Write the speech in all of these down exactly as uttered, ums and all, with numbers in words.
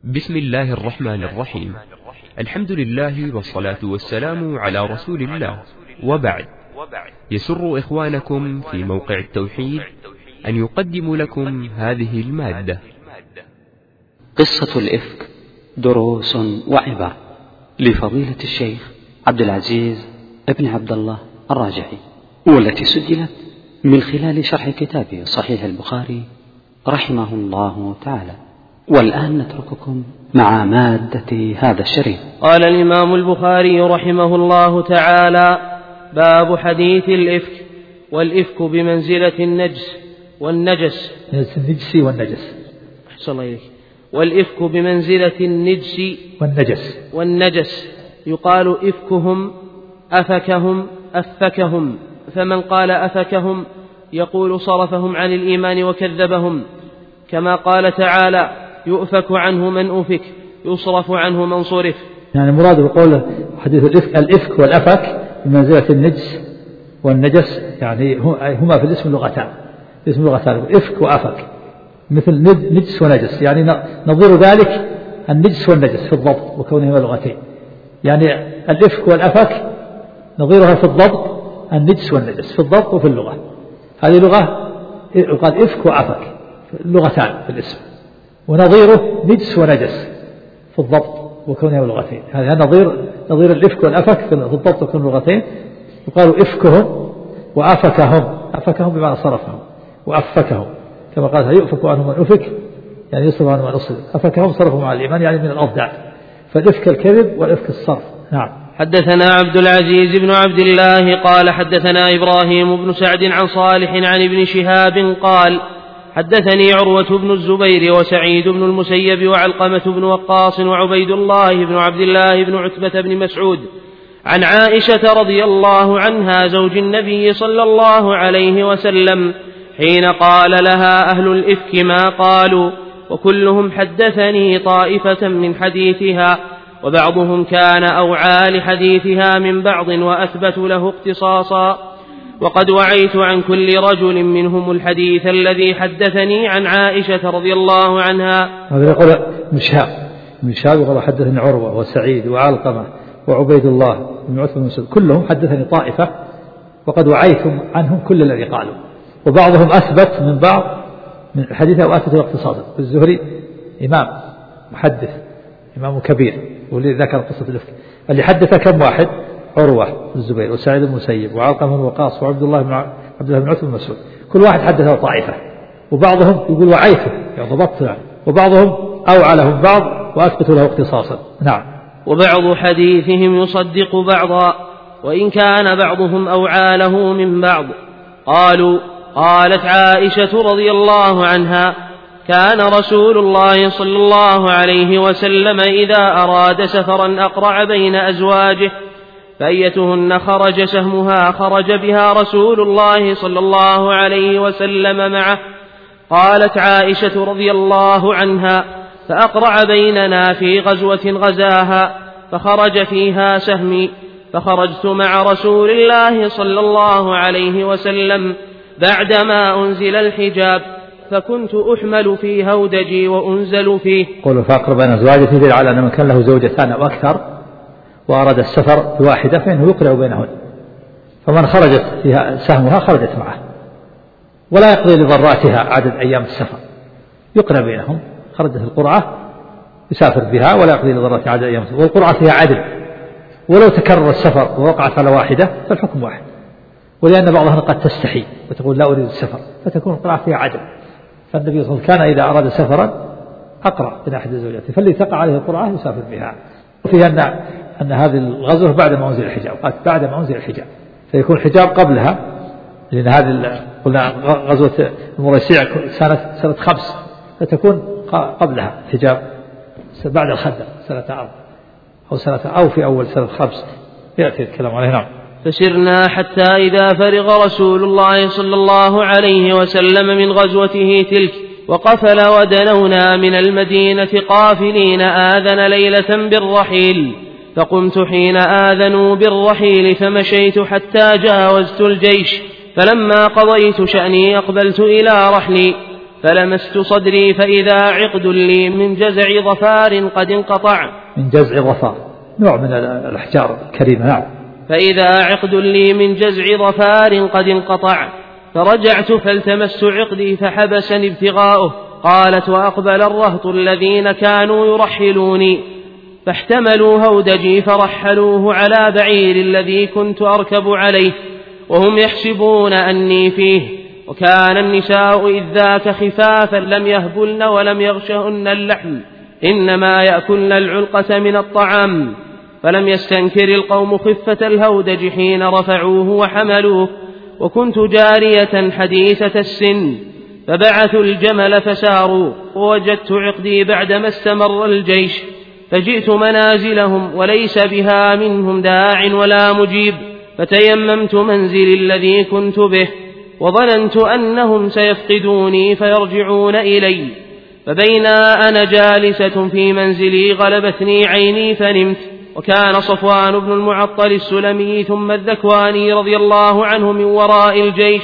بسم الله الرحمن الرحيم. الحمد لله والصلاة والسلام على رسول الله، وبعد. يسر إخوانكم في موقع التوحيد أن يقدم لكم هذه المادة. قصة الإفك، دروس وعبر، لفضيلة الشيخ عبد العزيز ابن عبد الله الراجحي، والتي سجلت من خلال شرح كتابه صحيح البخاري رحمه الله تعالى. والآن نترككم مع مادة هذا الشريط. قال الإمام البخاري رحمه الله تعالى: باب حديث الإفك. والإفك بمنزلة النجس والنجس النجس والنجس أحسن الله إليك. والإفك بمنزلة النجس والنجس والنجس يقال إفكهم، أفكهم، أفكهم. فمن قال أفكهم يقول صرفهم عن الإيمان وكذبهم، كما قال تعالى: يؤفك عنه من أفك، يصرف عنه من صرف. يعني مراد بقول حديث الإفك الإفك والأفك بمنزلة النجس والنجس، يعني هما في الاسم لغتان، اسم لغتان إفك وأفك، مثل نجس ونجس، يعني نظير ذلك النجس والنجس في الضبط وكونهما لغتين. يعني الإفك والأفك نظيرها في الضبط النجس والنجس في الضبط وفي اللغة. هذه لغة يقال إفك وأفك لغتان في الاسم، ونظيره نجس ونجس في الضبط وكونهما لغتين. هذا نظير نظير الإفك والأفك في الضبط وكون لغتين. يقالوا إفكهم وأفكهم، أفكهم بمعنى صرفهم، وأفكهم كما قال: يؤفك عنه من أفك، يعني يصرف عنه من أصرف. أفكهم صرفهم على الإيمان، يعني من الأضداد. فالإفك الكذب والإفك الصرف. نعم. حدثنا عبد العزيز بن عبد الله قال حدثنا إبراهيم بن سعد عن صالح عن ابن شهاب قال: حدثني عروة بن الزبير وسعيد بن المسيب وعلقمة بن وقاص وعبيد الله بن عبد الله بن عتبة بن مسعود عن عائشة رضي الله عنها زوج النبي صلى الله عليه وسلم حين قال لها أهل الإفك ما قالوا، وكلهم حدثني طائفة من حديثها، وبعضهم كان أوعى لحديثها من بعض وأثبت له اختصاصا، وقد وعيت عن كل رجل منهم الحديث الذي حدثني عن عائشة رضي الله عنها. هذا يقول مشهاب مشهاب يقول: حدثني عروة وسعيد وعلقمة وعبيد الله بن عتبة بن مسعود، كلهم حدثني طائفة، وقد وعيت عنهم كل الذي قالوا، وبعضهم أثبت من بعض من حديثه وأثبت له اختصاصا. الزهري إمام محدث، إمام كبير، والذي ذكر قصة الإفك. اللي حدث كم واحد؟ عروة الزبير وسعيد المسيب وعلقمة بن وقاص وعبد الله بن عبد الله بن عتبة بن مسعود، كل واحد حدثه طائفة، وبعضهم يقول وعيته يعني ضبطت، وبعضهم أوعى لهم بعض وأثبتوا له اختصاصا. نعم. وبعض حديثهم يصدق بعضا، وإن كان بعضهم أوعى له من بعض. قالوا: قالت عائشة رضي الله عنها: كان رسول الله صلى الله عليه وسلم إذا أراد سفرا أقرع بين أزواجه، فأيتهن خرج سهمها خرج بها رسول الله صلى الله عليه وسلم معه. قالت عائشة رضي الله عنها: فأقرع بيننا في غزوة غزاها، فخرج فيها سهمي، فخرجت مع رسول الله صلى الله عليه وسلم بعدما أنزل الحجاب، فكنت أحمل في هودجي وأنزل فيه. قولوا فأقرع بين أزواجه تدل على أن من كان له زوجتان أو أكثر وأراد السفر بواحدة فإنه يقرع بينهن، فمن خرجت فيها سهمها خرجت معه، ولا يقضي لضراتها عدد أيام السفر، يقرع بينهم. خرجت القرعة يسافر بها ولا يقضي لضراتها عدد أيام السفر، والقرعة فيها عدل، ولو تكرر السفر ووقعت على واحدة فالحكم واحد، ولأن بعضها قد تستحي وتقول لا أريد السفر، فتكون القرعة فيها عدل. فالنبي صلى الله عليه وسلم كان إذا أراد سفرا أقرع بين أحد زوجاته، فالذي تقع عليه القرعة يسافر بها. وفيها أن أن هذه الغزوة بعد ما أنزل الحجاب، قالت بعد ما أنزل الحجاب، فيكون الحجاب قبلها، لأن هذه قلنا غزوة المريسيع سنة سنة خمس، فتكون قبلها الحجاب بعد الخندق سنة أربع أو سنة أو في أول سنة خمس يأتي الكلام عليه. نعم. فسرنا حتى إذا فرغ رسول الله صلى الله عليه وسلم من غزوته تلك وقفل ودنونا من المدينة قافلين آذن ليلة بالرحيل، فقمت حين آذنوا بالرحيل فمشيت حتى جاوزت الجيش، فلما قضيت شأني أقبلت إلى رحلي، فلمست صدري فإذا عقد لي من جزع ظفار قد انقطع. من جزع ظفار نوع من الأحجار الكريمة. نعم. فإذا عقد لي من جزع ظفار قد انقطع، فرجعت فالتمست عقدي فحبسني ابتغاؤه. قالت: وأقبل الرهط الذين كانوا يرحلوني فاحتملوا هودجي فرحلوه على بعير الذي كنت أركب عليه وهم يحسبون أني فيه. وكان النساء إذ ذاك خفافا لم يهبلن ولم يغشهن اللحم، إنما يأكلن العلقة من الطعام. فلم يستنكر القوم خفة الهودج حين رفعوه وحملوه، وكنت جارية حديثة السن، فبعثوا الجمل فساروا، ووجدت عقدي بعدما استمر الجيش، فجئت منازلهم وليس بها منهم داع ولا مجيب، فتيممت منزلي الذي كنت به، وظننت أنهم سيفقدوني فيرجعون إلي. فبينا أنا جالسة في منزلي غلبتني عيني فنمت. وكان صفوان بن المعطل السلمي ثم الذكواني رضي الله عنه من وراء الجيش،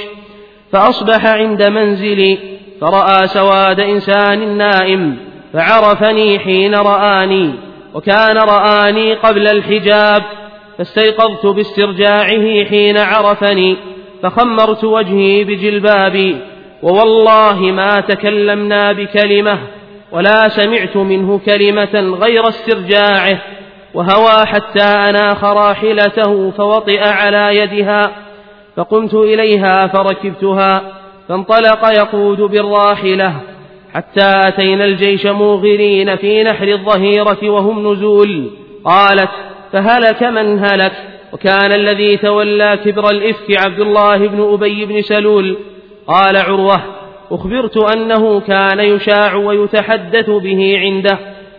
فأصبح عند منزلي فرأى سواد إنسان نائم، فعرفني حين رآني، وكان رآني قبل الحجاب، فاستيقظت باسترجاعه حين عرفني، فخمرت وجهي بجلبابي، ووالله ما تكلمنا بكلمة ولا سمعت منه كلمة غير استرجاعه، وهوى حتى أناخ راحلته فوطئ على يدها، فقمت إليها فركبتها، فانطلق يقود بالراحلة حتى أتينا الجيش موغرين في نحر الظهيرة وهم نزول. قالت: فهلك من هلك. وكان الذي تولى كبر الإفك عبد الله بن أبي بن سلول. قال عروة: أخبرت أنه كان يشاع ويتحدث به عنده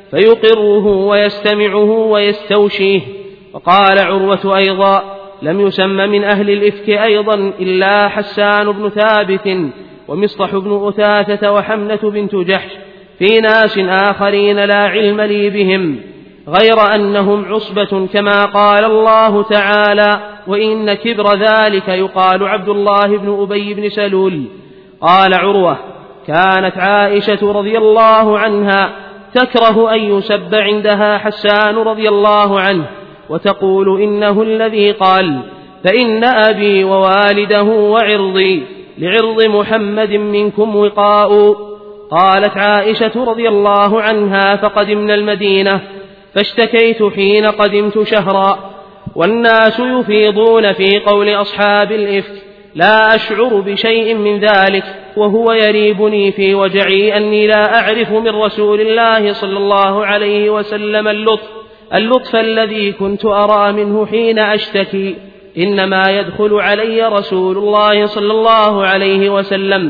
فيقره ويستمعه ويستوشيه. وقال عروة أيضا: لم يسم من أهل الإفك أيضا إلا حسان بن ثابت ومصطح بن أثاثة وحمنة بنت جحش، في ناس آخرين لا علم لي بهم، غير أنهم عصبة كما قال الله تعالى: وإن كبر ذلك يقال عبد الله بن أبي بن سلول. قال عروة: كانت عائشة رضي الله عنها تكره أن يسب عندها حسان رضي الله عنه، وتقول: إنه الذي قال: فإن أبي ووالده وعرضي لعرض محمد منكم وقاء. قالت عائشة رضي الله عنها: فقدمنا المدينة فاشتكيت حين قدمت شهرا، والناس يفيضون في قول أصحاب الإفك، لا أشعر بشيء من ذلك، وهو يريبني في وجعي أني لا أعرف من رسول الله صلى الله عليه وسلم اللطف اللطف الذي كنت أرى منه حين أشتكي، إنما يدخل علي رسول الله صلى الله عليه وسلم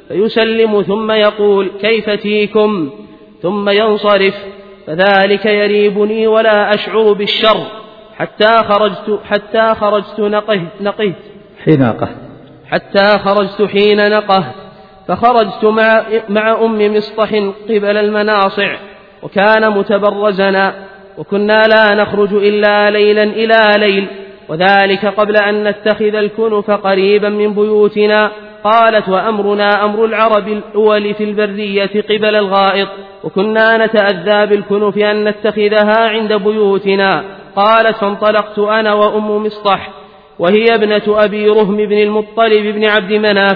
فيسلم ثم يقول: كيف تيكم؟ ثم ينصرف، فذلك يريبني ولا أشعر بالشر حتى خرجت حتى خرجت نقهت نقهت حين نقهت حتى خرجت حين نقهت فخرجت مع, مع أم مصطح قبل المناصع، وكان متبرزنا، وكنا لا نخرج إلا ليلا إلى ليل، وذلك قبل أن نتخذ الكنف قريبا من بيوتنا. قالت: وأمرنا أمر العرب الأول في البرية قبل الغائط، وكنا نتأذى بالكنف أن نتخذها عند بيوتنا. قالت: فانطلقت أنا وأم مصطح، وهي ابنة أبي رهم بن المطلب بن عبد مناف،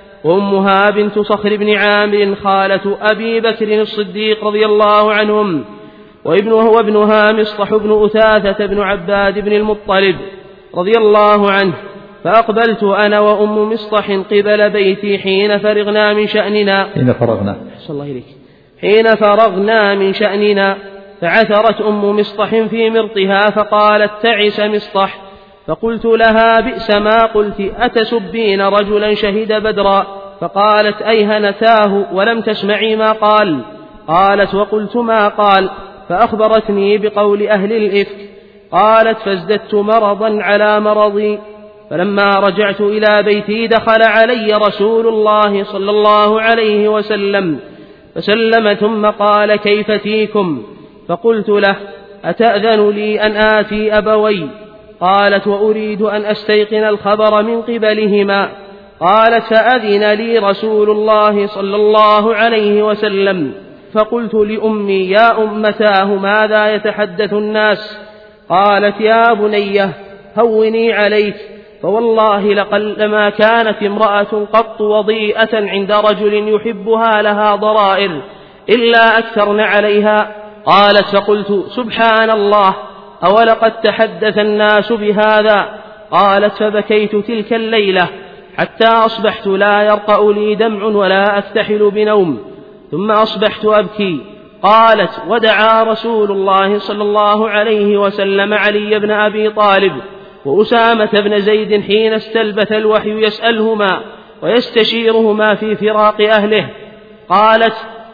وأمها بنت صخر بن عامر خالة أبي بكر الصديق رضي الله عنهم، وابنه وابنها مصطح بن أثاثة بن عباد بن المطلب رضي الله عنه. فأقبلت أنا وأم مصطح قبل بيتي حين فرغنا من شأننا حين فرغنا الله إليك حين فرغنا من شأننا فعثرت أم مصطح في مرطها فقالت: تعس مصطح. فقلت لها: بئس ما قلت، أتسبين رجلا شهد بدرا؟ فقالت: أيهنتاه ولم تسمعي ما قال؟ قالت: وقلت ما قال، فأخبرتني بقول أهل الإفك. قالت: فازددت مرضا على مرضي، فلما رجعت إلى بيتي دخل علي رسول الله صلى الله عليه وسلم فسلم ثم قال: كيف تيكم؟ فقلت له: أتأذن لي أن آتي أبوي؟ قالت: وأريد أن أستيقن الخبر من قبلهما. قالت فأذن لي رسول الله صلى الله عليه وسلم فقلت لأمي يا أمتاه ماذا يتحدث الناس؟ قالت يا بنيه هوني عليك، فوالله لقلما كانت امرأة قط وضيئة عند رجل يحبها لها ضرائر إلا أكثرن عليها. قالت فقلت سبحان الله أولقد تحدث الناس بهذا؟ قالت فبكيت تلك الليلة حتى أصبحت لا يرقأ لي دمع ولا أفتحل بنوم، ثم أصبحت أبكي. قالت ودعا رسول الله صلى الله عليه وسلم علي بن أبي طالب وأسامة بن زيد حين استلبث الوحي يسألهما ويستشيرهما في فراق أهله. قالت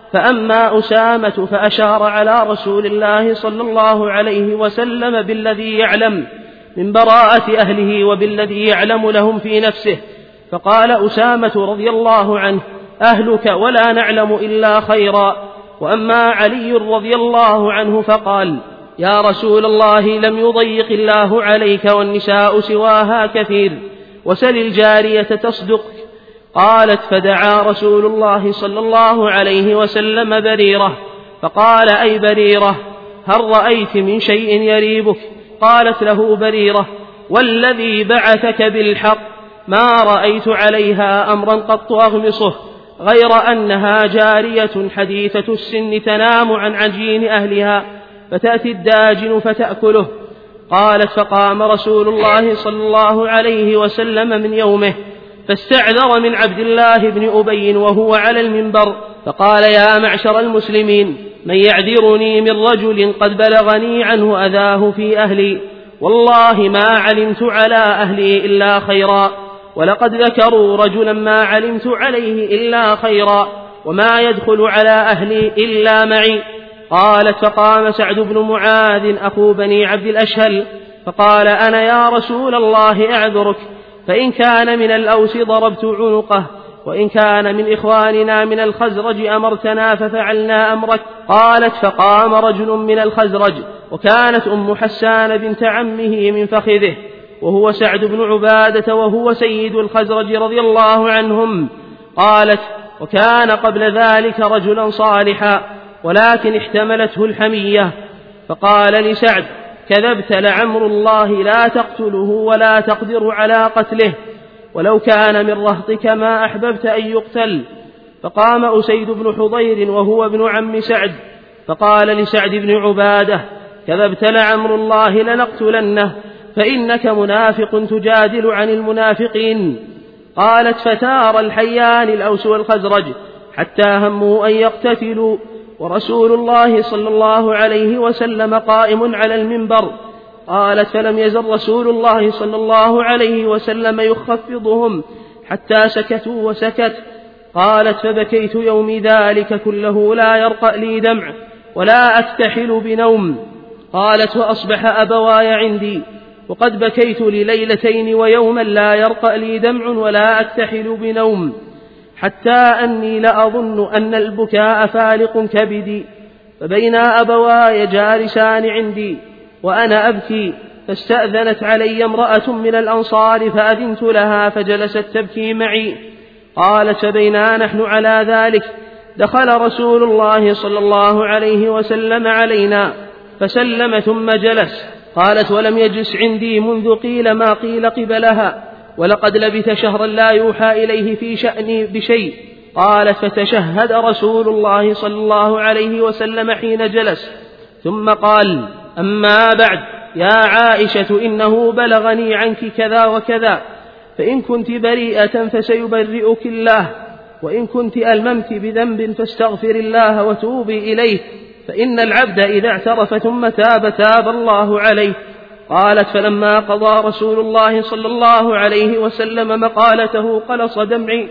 فأما أسامة فأشار على رسول الله صلى الله عليه وسلم بالذي يعلم من براءة أهله وبالذي يعلم لهم في نفسه، فقال أسامة رضي الله عنه أهلك ولا نعلم إلا خيرا. وأما علي رضي الله عنه فقال يا رسول الله لم يضيق الله عليك والنساء سواها كثير، وسل الجارية تصدق. قالت فدعا رسول الله صلى الله عليه وسلم بريرة فقال أي بريرة هل رأيت من شيء يريبك؟ قالت له بريرة والذي بعثك بالحق ما رأيت عليها أمرا قط أغمصه غير أنها جارية حديثة السن تنام عن عجين أهلها فتأتي الداجن فتأكله. قالت فقام رسول الله صلى الله عليه وسلم من يومه فاستعذر من عبد الله بن أبي وهو على المنبر فقال يا معشر المسلمين من يعذرني من رجل قد بلغني عنه أذاه في أهلي؟ والله ما علمت على أهلي إلا خيرا، ولقد ذكروا رجلا ما علمت عليه إلا خيرا، وما يدخل على أهلي إلا معي. قالت فقام سعد بن معاذ أخو بني عبد الأشهل فقال أنا يا رسول الله أعذرك، فإن كان من الأوس ضربت عنقه، وإن كان من إخواننا من الخزرج أمرتنا ففعلنا أمرك. قالت فقام رجل من الخزرج وكانت أم حسان بنت عمه من فخذه وهو سعد بن عبادة وهو سيد الخزرج رضي الله عنهم. قالت وكان قبل ذلك رجلا صالحا ولكن احتملته الحمية، فقال لسعد كذبت لعمر الله لا تقتله ولا تقدر على قتله، ولو كان من رهطك ما أحببت أن يقتل. فقام أسيد بن حضير وهو ابن عم سعد فقال لسعد بن عبادة كذبت لعمر الله لنقتلنه، فإنك منافق تجادل عن المنافقين. قالت فتار الحيان الأوس والخزرج حتى هموا أن يقتتلوا، ورسول الله صلى الله عليه وسلم قائم على المنبر. قالت فلم يزل رسول الله صلى الله عليه وسلم يخفضهم حتى سكتوا وسكت. قالت فبكيت يومي ذلك كله لا يرقأ لي دمع ولا أكتحل بنوم. قالت وأصبح أبواي عندي وقد بكيت لليلتين ويوما لا يرقأ لي دمع ولا أكتحل بنوم، حتى أني لأظن أن البكاء فالق كبدي. فبين أبواي جالسان عندي وأنا أبكي فاستأذنت علي امرأة من الأنصار فأذنت لها فجلست تبكي معي. قالت فبينا نحن على ذلك دخل رسول الله صلى الله عليه وسلم علينا فسلم ثم جلس. قالت ولم يجلس عندي منذ قيل ما قيل قبلها، ولقد لبث شهرا لا يوحى إليه في شأني بشيء. قالت فتشهد رسول الله صلى الله عليه وسلم حين جلس ثم قال أما بعد يا عائشة إنه بلغني عنك كذا وكذا، فإن كنت بريئة فسيبرئك الله، وإن كنت ألممت بذنب فاستغفر الله وتوبي إليه، فإن العبد إذا اعترف ثم تاب تاب الله عليه. قالت فلما قضى رسول الله صلى الله عليه وسلم مقالته قلص دمعي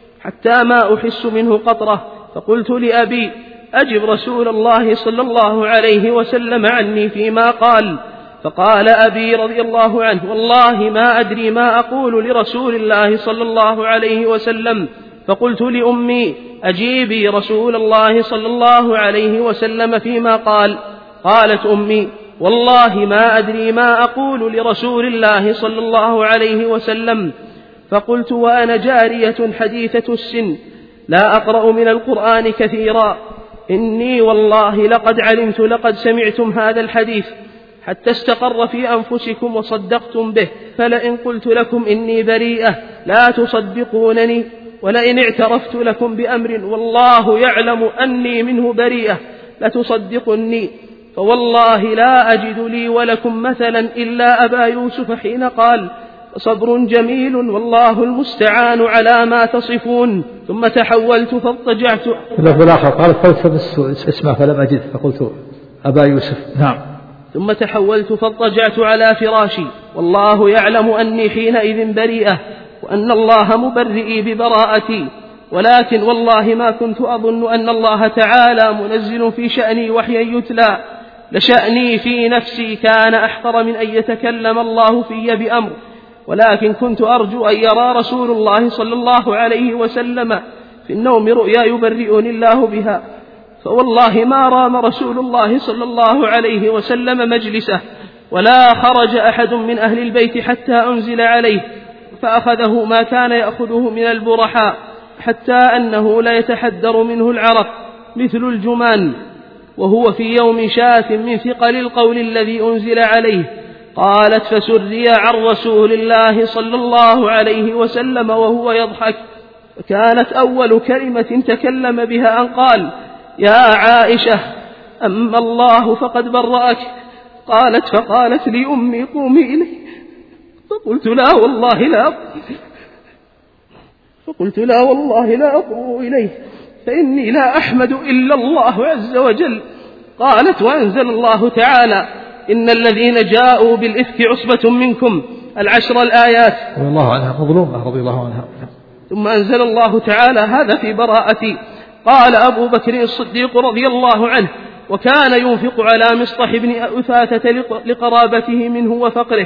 حتى ما أحس منه قطرة، فقلت لأبي أجب رسول الله صلى الله عليه وسلم عني فيما قال. فقال أبي رضي الله عنه والله ما أدري ما أقول لرسول الله صلى الله عليه وسلم. فقلت لأمي أجيبي رسول الله صلى الله عليه وسلم فيما قال. قالت أمي والله ما أدري ما أقول لرسول الله صلى الله عليه وسلم. فقلت وأنا جارية حديثة السن لا أقرأ من القرآن كثيرا: إني والله لقد علمت لقد سمعتم هذا الحديث حتى استقر في أنفسكم وصدقتم به، فلئن قلت لكم إني بريئة لا تصدقونني، ولئن اعترفت لكم بأمر والله يعلم أني منه بريئة لتصدقني. فوالله لا أجد لي ولكم مثلا إلا أبا يوسف حين قال: صبر جميل والله المستعان على ما تصفون. ثم تحولت فاضطجعت. اللفظ الآخر قال: قلت اسمه فلم أجد فقلت أبا يوسف. نعم. ثم تحولت فاضطجعت على فراشي والله يعلم أني حينئذ بريئة وأن الله مبرئي ببراءتي، ولكن والله ما كنت أظن أن الله تعالى منزل في شأني وحيا يتلى، لشأني في نفسي كان أحقر من أن يتكلم الله في بأمر، ولكن كنت أرجو أن يرى رسول الله صلى الله عليه وسلم في النوم رؤيا يبرئني الله بها. فوالله ما رام رسول الله صلى الله عليه وسلم مجلسه ولا خرج أحد من أهل البيت حتى أنزل عليه، فأخذه ما كان يأخذه من البرحاء حتى أنه لا يتحدر منه العرق مثل الجمان، وهو في يوم شاث من ثقل القول الذي أنزل عليه. قالت: فسري عن رسول الله صلى الله عليه وسلم وهو يضحك، فكانت أول كلمة تكلم بها أن قال: يا عائشة أما الله فقد برأك. قالت: فقالت لي أمي: قومي إليه. فقلت: لا والله لا فقلت لا والله لا أقوم إليه، فإني لا أحمد إلا الله عز وجل. قالت: وأنزل الله تعالى: إن الذين جاءوا بالإفك عصبة منكم، العشر الآيات. رضي الله عنها مظلومة رضي الله عنها. ثم أنزل الله تعالى: هذا في براءتي. قال أبو بكر الصديق رضي الله عنه: وكان ينفق على مصطح بن أثاثة لقرابته منه وفقره: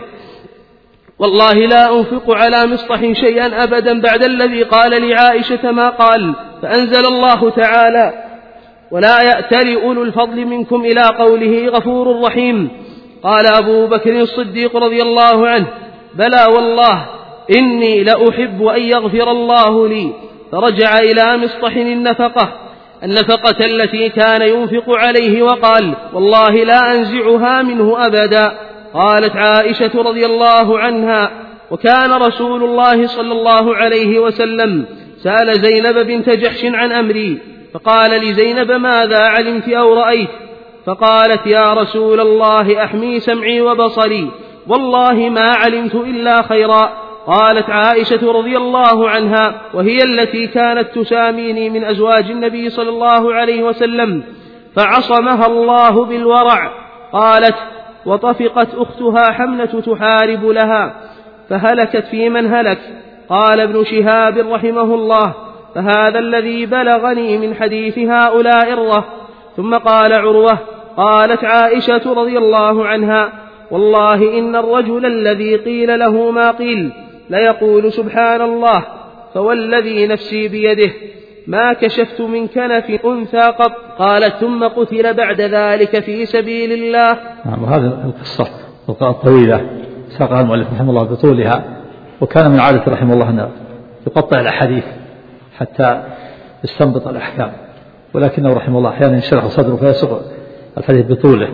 والله لا أنفق على مصطح شيئا أبدا بعد الذي قال لعائشة ما قال. فأنزل الله تعالى: ولا يأتل أولو الفضل منكم إلى قوله غفور رحيم. قال أبو بكر الصديق رضي الله عنه: بلى والله إني لأحب أن يغفر الله لي. فرجع إلى مصطح النفقة النفقة التي كان ينفق عليه وقال: والله لا أنزعها منه أبدا. قالت عائشة رضي الله عنها: وكان رسول الله صلى الله عليه وسلم سأل زينب بنت جحش عن أمري، فقال لزينب: ماذا علمت أو رأيت؟ فقالت: يا رسول الله أحمي سمعي وبصري، والله ما علمت إلا خيرا. قالت عائشة رضي الله عنها وهي التي كانت تساميني من أزواج النبي صلى الله عليه وسلم: فعصمها الله بالورع. قالت: وطفقت أختها حملة تحارب لها فهلكت في من هلك. قال ابن شهاب رحمه الله: فهذا الذي بلغني من حديث هؤلاء الره. ثم قال عروة: قالت عائشة رضي الله عنها: والله إن الرجل الذي قيل له ما قيل ليقول سبحان الله، فوالذي نفسي بيده ما كشفت من كنف أنثى قط. قالت: ثم قتل بعد ذلك في سبيل الله. نعم. وهذه القصة الطويلة ساقها المؤلف رحمه الله بطولها، وكان من عادة رحمه الله أن يقطع الأحاديث حتى يستنبط الأحكام، ولكنه رحمه الله أحيانا ينشرح صدره فيسوق الحديث بطوله.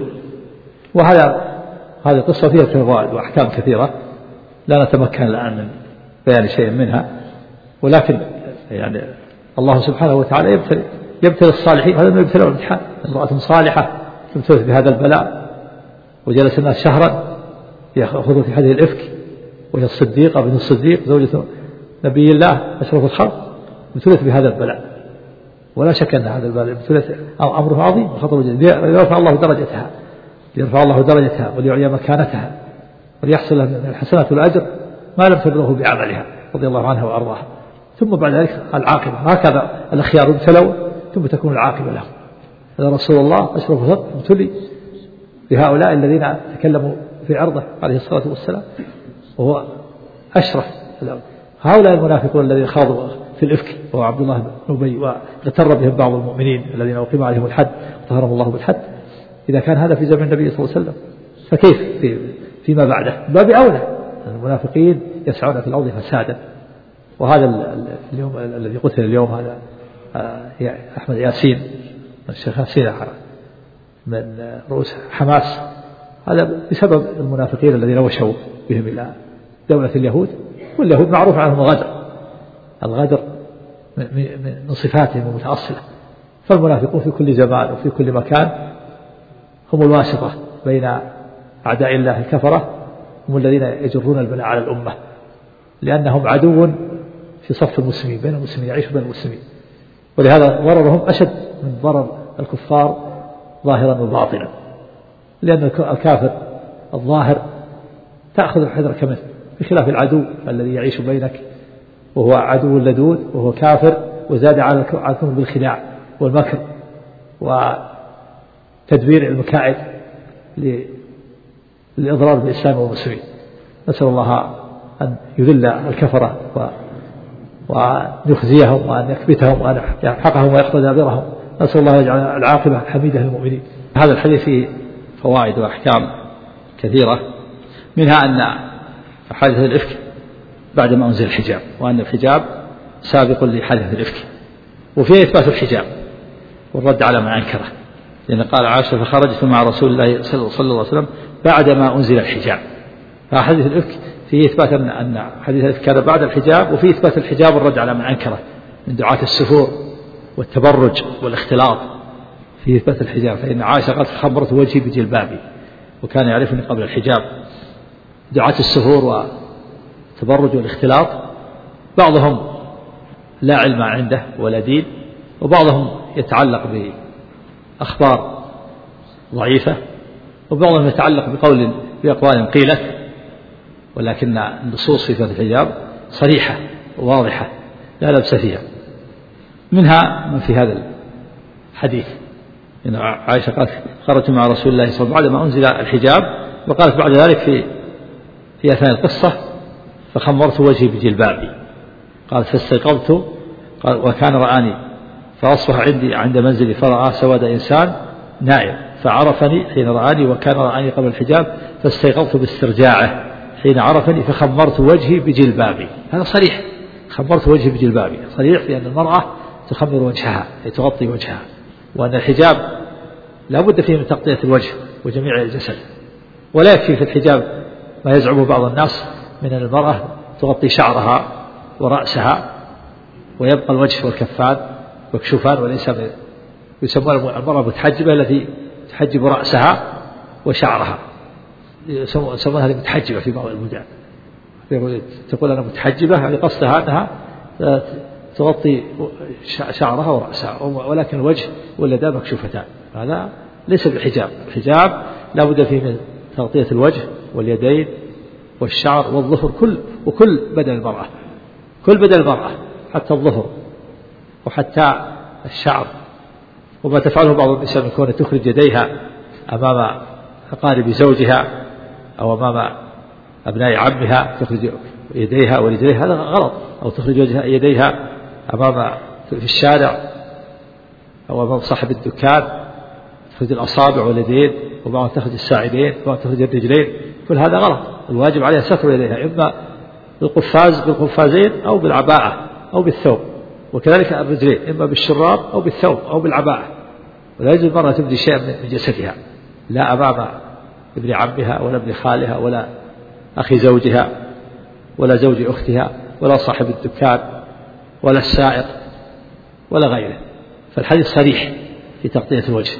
وهذا هذه القصة فيها فوائد وأحكام كثيرة لا نتمكن الآن من بيان شيء منها، ولكن يعني الله سبحانه وتعالى يبتلي يبتلي الصالحين. هذا ما يبتلى الامتحان. امرأة صالحة تبتلى بهذا البلاء، وجلس الناس شهرا يأخذون في هذه الإفك، وهي الصديقة بنت الصديق زوجة نبي الله أشرف الخلق، ابتلت بهذا البلاء، ولا شك أن هذا البلاء ابتلت أمره عظيم وخطر جدا. ليرفع الله درجتها ليرفع الله درجتها وليعلي مكانتها وليحصل من الحسنات والأجر ما لم تبلغه بعملها رضي الله عنها وأرضاها. ثم بعد ذلك العاقبة، هكذا الأخيار ابتلوا ثم تكون العاقبة لهم. هذا رسول الله أشرف الخلق ابتلي بهؤلاء الذين تكلموا في عرضه عليه الصلاة والسلام، وهو أشرف. هؤلاء المنافقون الذين خاضوا في الإفك وهو عبد الله بن أبي واغتر بهم بعض المؤمنين الذين أقيم عليهم الحد وطهرهم الله بالحد، إذا كان هذا في زمن النبي صلى الله عليه وسلم فكيف في فيما بعده؟ باب أولى. المنافقين يسعون في الأرض فسادا وهذا اليوم الذي قتل اليوم هذا أحمد ياسين الشيخ ياسين من رؤوس حماس، هذا بسبب المنافقين الذين وشوا بهم إلى دولة اليهود، واليهود معروف عنهم الغدر، الغدر من صفاتهم المتأصلة. فالمنافقون في كل زمان وفي كل مكان هم الواسطة بين أعداء الله الكفرة، هم الذين يجرون البلاء على الأمة، لأنهم عدو في صف المسلمين، بين المسلمين، يعيشوا بين المسلمين، ولهذا ضررهم أشد من ضرر الكفار ظاهرا وباطنا، لأن الكافر الظاهر تأخذ حذرك منه، بخلاف العدو الذي يعيش بينك وهو عدو لدود وهو كافر وزاد على الكفر بالخداع والمكر وتدبير المكائد للإضرار بالإسلام والمسلمين. نسأل الله أن يذل الكفرة وأن يخزيهم وأن يكبتهم وأن يحققهم ويقضي دابرهم. نسأل الله يجعل العاقبة حميدة للمؤمنين. هذا الحديث فيه فوائد وأحكام كثيرة، منها أن حادث الإفك بعد ما أنزل الحجاب، وأن الحجاب سابق لحادث الإفك، وفيه إثبات الحجاب والرد على من أنكره، لأن قال عائشة فخرجت مع رسول الله صلى الله عليه وسلم بعد ما أنزل الحجاب. فحديث الإفك فيه إثبات أن حديث الإفك كان بعد الحجاب، وفيه إثبات الحجاب والرد على من أنكره من دعاة السفور والتبرج والاختلاط، فيه إثبات الحجاب. فإن عائشة قالت خبرت وجهي بجلبابي وكان يعرفني قبل الحجاب. دعاة السفور والتبرج والاختلاط بعضهم لا علم عنده ولا دين، وبعضهم يتعلق بأخبار ضعيفة، وبعضهم يتعلق بقول بأقوال قيلت، ولكن النصوص في فتح الحجاب صريحة وواضحة لا لبس فيها. منها ما في هذا الحديث إن عائشة قالت خرجت مع رسول الله صلى الله عليه وسلم بعد ما أنزل الحجاب، وقالت بعد ذلك في في أثناء القصة فخمرت وجهي بجلبابي، قالت فاستيقظت وكان رآني فأصبح عندي عند منزلي فرأى سواد إنسان نائم فعرفني حين رآني وكان رآني قبل الحجاب فاستيقظت باسترجاعه حين عرفني فخمرت وجهي بجلبابي. هذا صريح، خمرت وجهي بجلبابي صريح في أن المرأة تخمر وجهها أي تغطي وجهها، وأن الحجاب لا بد فيه من تغطية الوجه وجميع الجسد، ولا يكفي في الحجاب ما يزعمه بعض الناس من أن المرأة تغطي شعرها ورأسها ويبقى الوجه والكفان مكشوفان، وليس يسمون المرأة متحجبة التي تحجب رأسها وشعرها، يسمونها المتحجبة في بعض البلدان، تقول أنا متحجبة يعني قصدها أنها تغطي شعرها ورأسها، ولكن الوجه واليدان مكشوفتان، هذا ليس بالحجاب. الحجاب لا بد فيه من تغطية الوجه واليدين والشعر والظهر كل وكل بدن المرأة، كل بدن المرأة حتى الظهر وحتى الشعر. وما تفعله بعض النساء من كونها تخرج يديها أمام أقارب زوجها أو أمام أبناء عمها، تخرج يديها ورجليها، هذا غلط، أو تخرج يديها أمام في الشارع أو أمام صاحب الدكان، تخرج الأصابع واليدين، وبعضها تخرج الساعدين، وبعضها تخرج الرجلين، كل هذا غلط. الواجب عليها ستر يديها إما بالقفاز بالقفازين أو بالعباءة أو بالثوب، وكذلك الرجلين إما بالشراب أو بالثوب أو بالعباءة. ولا يجوز المرأة تبدي شيئا من جسدها، لا أمام ابن عمها ولا ابن خالها ولا أخي زوجها ولا زوج أختها ولا صاحب الدكان ولا السائق ولا غيره. فالحديث صريح في تغطية الوجه.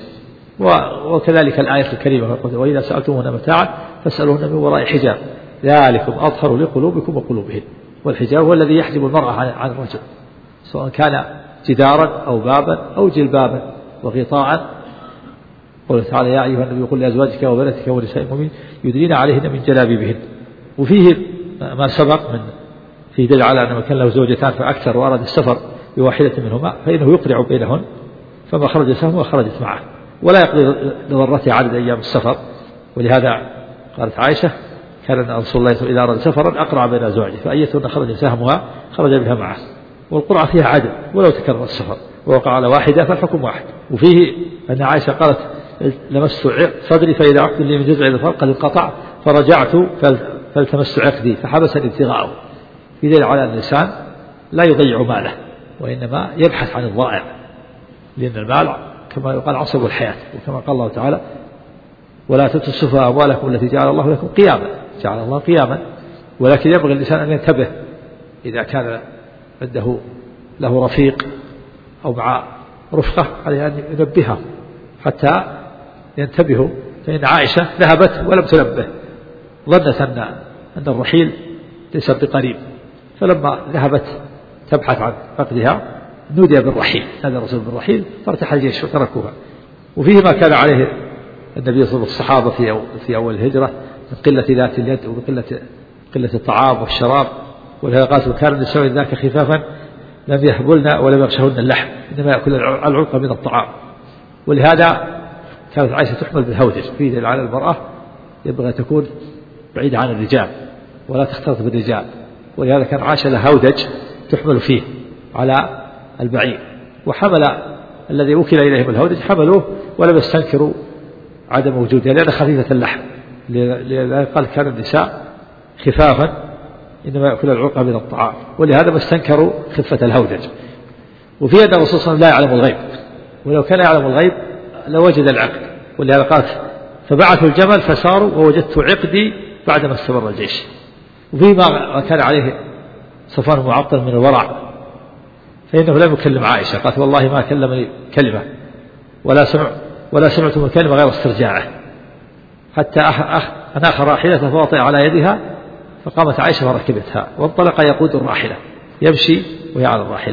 وكذلك الآية الكريمة وإذا سألتموهن متاعا فاسألوهن من وراء حجاب ذلكم أطهر لقلوبكم وقلوبهن. والحجاب هو الذي يحجب المرأة عن الرجل، سواء كان جدارا أو بابا أو جلبابا وغطاء. قوله تعالى يا أيها النبي قل لأزواجك وبناتك ونساء المؤمنين يدنين عليهن من جلابيبهن. وفيه ما سبق من في دل على أن من كان له زوجتان فأكثر وأراد السفر بواحدة منهما فإنه يقرع بينهن، فما خرج سهمه وخرجت معه، ولا يقضي لضرته عدد أيام السفر. ولهذا قالت عائشة كان رسول الله إذا أراد سفرا أقرع بين أزواجه، فأيتهن خرج سهمها خرج بها معه. والقرعة فيها عدل ولو تكرر السفر ووقع على واحدة فالحكم واحد. وفيه أن عائشة قالت لمست صدري فإذا عقد لي من جزع الظفر قد انقطع فرجعت فالتمست عقدي فحبسني ابتغاءه. في دليل على الإنسان لا يضيع ماله، وإنما يبحث عن الضائع، لأن المال كما يقال عصب الحياة، وكما قال الله تعالى ولا تؤتوا السفهاء أموالكم التي جعل الله لكم قياما، جعل الله قياما. ولكن ينبغي الإنسان أن ينتبه إذا كان عنده له رفيق أو مع رفقة عليه أن ينبهه حتى ينتبهوا. فإن عائشة ذهبت ولم تنبه، ظنت أن أن الرحيل ليس بقريب، فلما ذهبت تبحث عن فقدها نودي بالرحيل، نادى الرسول بالرحيل فارتحل الجيش وتركوها. وفيه ما كان عليه النبي صلى الله عليه وسلم الصحابة في في أول الهجرة من قلة ذات اليد ومن قلة قلة الطعام والشراب، ولهذا قالت وكان النساء ذاك خفافا لم يهبلن ولم يغشهن اللحم، إنما يأكل العلق من الطعام. ولهذا كانت عائشة تحمل بالهودج، في دليل على المرأة يبغى تكون بعيدة عن الرجال ولا تختلط بالرجال، ولهذا كان عائشة لها هودج تحمل فيه على البعير، وحمل الذي وكل إليهم الهودج حملوه ولم يستنكروا عدم وجودها لأن خفيفة اللحم. لذلك قال كان النساء خفافا إنما يأكل العلق من الطعام، ولهذا ما استنكروا خفة الهودج. وفي أن الرسول صلى الله عليه وسلم لا يعلم الغيب، ولو كان يعلم الغيب لوجد العقد، ولهذا قال فبعثوا الجمل فساروا ووجدت عقدي بعدما استمر الجيش. وفيما كان عليه صفوان معطل من الورع، فإنه لم يكلم عائشة، قالت والله ما كلمني كلمة ولا سمع ولا سمعت من كلمة غير استرجاعه، حتى أناخ راحلته فوطئ على يدها، فقامت عائشة وركبتها وانطلق يقود الراحلة يمشي وهي على الراحلة.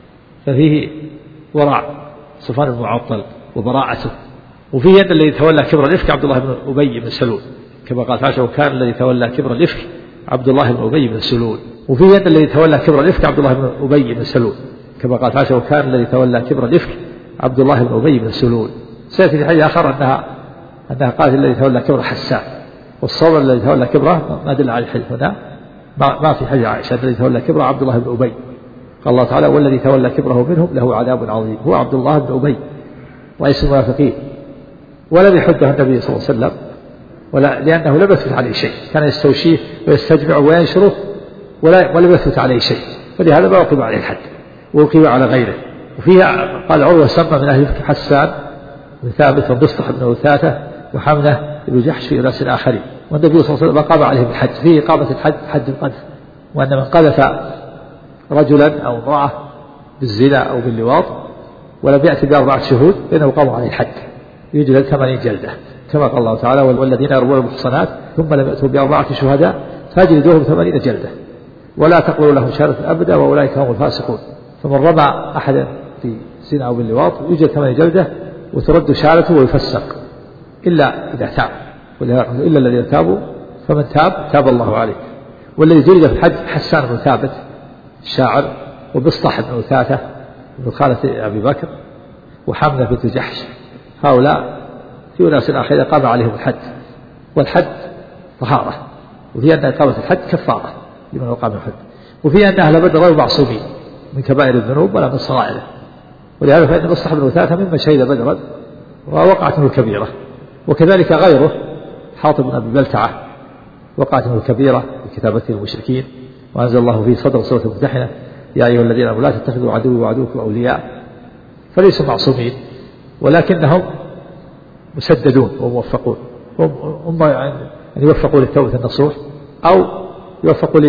ففيه ورع صفوان المعطل وبراعته. وفيه أن الذي تولى كبر الإفك عبد الله بن أبي بن سلول، كما قالت عائشة وكان الذي تولى كبر الإفك عبد الله بن أبي بن سلول. وفيه أن الذي تولى كبر الإفك عبد الله بن أبي بن سلول، كما قالت عائشة وكان الذي تولى كبر الإفك عبد الله بن أبي بن سلول. سيأتي في حديث آخر أنها أنها قالت الذي تولى كبر حسان، والصواب الذي تولى كبره ما دل على الحديث هنا ما, ما في حديث عائشة الذي تولى كبره عبد الله بن أبي. قال الله تعالى والذي تولى كبره منهم له عذاب عظيم، هو عبد الله بن أبي رئيس المنافقين. ولم يحده النبي صلى الله عليه وسلم ولا لأنه لم يثبت عليه شيء، كان يستوشيه ويستجمع وينشره ولا ولم يثبت عليه شيء، فلهذا ما وقف عليه الحد ووقف على غيره. وفيها قال عروة سمى من أهل الإفك حسان بن ثابت ومصطح بن وثاثة وحمنة بن جحش في أناس آخرين، والنبي صلى الله عليه وسلم قام عليهم الحد، فيه إقامة الحد حد القذف، وأن من قذف رجلا أو امرأة بالزنا أو باللواط ولم يأتي بأربعة شهود فإنه قام عليه الحد يجلد ثمانين جلدة، كما قال الله تعالى والذين يرمون المحصنات ثم لم يأتوا بأربعة شهداء فاجلدوهم ثمانين جلدة ولا تقولوا لهم شهادة أبدا وأولئك هم الفاسقون. فمن رمى أحدا في زنا أو باللواط يوجد ثمانين جلدة وترد شهادته ويفسق إلا إذا تاب، إلا الذين تابوا فمن تاب تاب الله عليه. والذي جلد في الحد حسان بن ثابت الشاعر وبسطح بن وثاثة بن خالة أبي بكر وحمنة بنت جحش، هؤلاء في ناس آخرين قام عليهم الحد، والحد طهارة، وفي أن إقامة الحد كفارة لمن قام الحد، وفي أن أهل بدر غير معصومين من كبائر الذنوب ولا من صغائره، ولهذا فإن بسطح بن وثاثة ممن شهد بدرا ووقعت منه الكبيرة، وكذلك غيره حاطب بن أبي بلتعة وقعت منه الكبيرة بكتابته المشركين، وأنزل الله في صدر سورة الممتحنة يا أيها الذين آمنوا لا تتخذوا عدوي وعدوكم أولياء، فليسوا معصومين ولكنهم مسددون وموفقون، هم أن يوفقوا للتوبة النصوح أو يوفقوا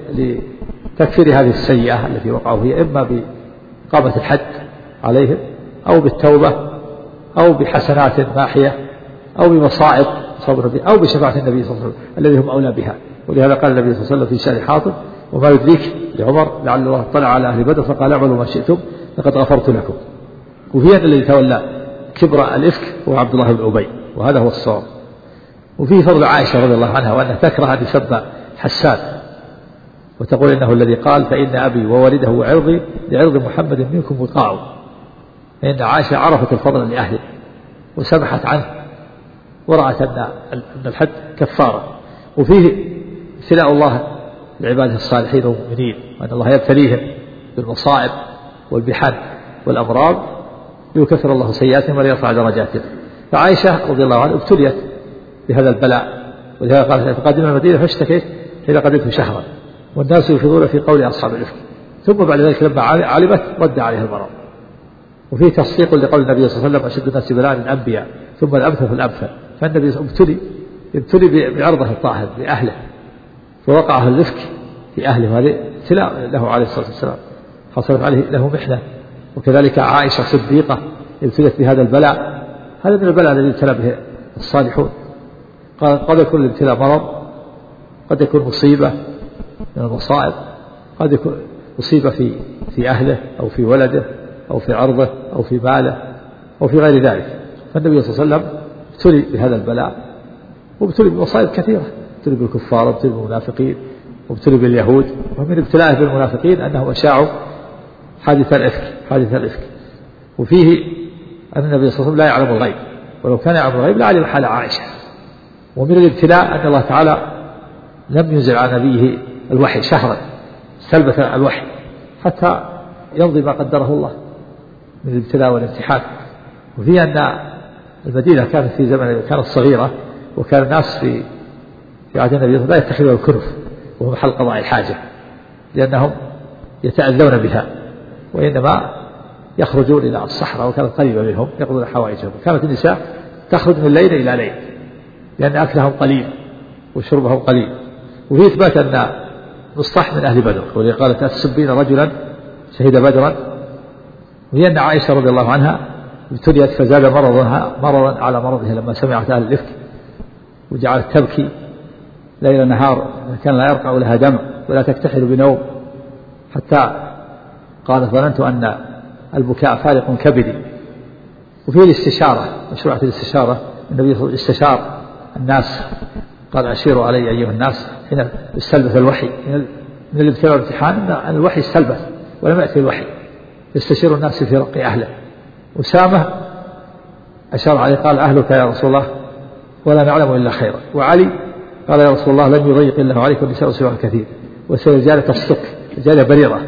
لتكفير هذه السيئة التي وقعوا فيها، إما بإقامة الحد عليهم أو بالتوبة أو بحسنات ماحية أو بمصائب أو بشفاعة النبي صلى الله عليه وسلم الذي هم أولى بها. ولهذا قال النبي صلى الله عليه وسلم في شأن حاطب وما يدريك لعمر لعل الله اطلع على أهل بدر فقال اعملوا ما شئتم لقد غفرت لكم. وفي أن الذي تولى كبر الإفك هو عبد الله بن أبي، وهذا هو الصواب. وفيه فضل عائشة رضي الله عنها وأنها تكره أن يسب حسان وتقول إنه الذي قال فإن أبي وولده وعرضي لعرض محمد منكم وقاعوا، فإن عائشة عرفت الفضل لأهله وسمحت عنه ورأت أن الحد كفارة. وفيه ابتلاء الله لعباده الصالحين والمؤمنين وأن الله يبتليهم بالمصائب والبحن والأمراض ليكفر الله سيئاتهم وليرفع درجاتهم. فعائشة رضي الله عنها ابتليت بهذا البلاء، ولهذا قالت فقدمنا المدينة فاشتكيت إذا قدمت شهرا والناس يفيضون في قول أصحاب الإفك ثم بعد ذلك لما علمت رد عليها المرض. وفيه تصديق لقول النبي صلى الله عليه وسلم أشد الناس بلاء الأنبياء ثم الأمثل فالأمثل. فالنبي ابتلي ابتلي بعرضه الطاهر بأهله فوقع أهل الإفك في أهله، وهذا ابتلاء له عليه الصلاة والسلام، حصلت عليه له محنة. وكذلك عائشة صديقة ابتلت بهذا البلاء، هذا من البلاء الذي ابتلى به الصالحون. قد يكون الابتلاء مرض، قد يكون مصيبة من المصائب، قد يكون مصيبة في في أهله أو في ولده أو في عرضه أو في ماله أو في غير ذلك. فالنبي صلى الله عليه وسلم ابتلي بهذا البلاء وابتلي بمصائب كثيرة، ابتلي بالكفار وابتلي بالمنافقين وابتلي باليهود. ومن ابتلاءه بالمنافقين أنهم أشاعوا حادث الإفك حادث الإفك وفيه أن النبي صلى الله عليه وسلم لا يعلم الغيب، ولو كان يعلم الغيب لعلم حال عائشة. ومن الابتلاء أن الله تعالى لم ينزل على نبيه الوحي شهرا، سلبت الوحي حتى يمضي ما قدره الله من الابتلاء والامتحان. وفيه أن المدينة كانت في زمن كانت صغيرة، وكان الناس في في عهد النبي لا يتخذون الكنف وهو محل قضاء الحاجة لأنهم يتأذون بها، وإنما يخرجون إلى الصحراء وكانت قريبة منهم يقضون حوائجهم. وكانت النساء تخرج من ليلة إلى ليل لأن أكلهم قليل وشربهم قليل. وفي إثبات أن مصطح من أهل بدر، ولي قالت أتسبين رجلا شهد بدرا. وهي أن عائشة رضي الله عنها ابتليت فزاد مرضها مرضا على مرضها لما سمعت أهل الإفك، وجعلت تبكي ليل نهار، كان لا يرقع لها دمع ولا تكتحل بنوم، حتى قالت ظننت أن البكاء فارق كبدي. وفيه الاستشارة، مشروعة الاستشارة، النبي صلى الله عليه وسلم استشار الناس قال أشيروا علي أيها الناس حين استلبث الوحي. من الابتلاء والامتحان أن الوحي استلبث ولم يأتي الوحي، يستشير الناس في رق أهله. أسامة أشار عليه قال أهلك يا رسول الله ولا نعلم إلا خيرا. وعلي قال يا رسول الله لن يضيق الله عليك والنساء سوء كثير وسيجالة الصك جالة بريرة.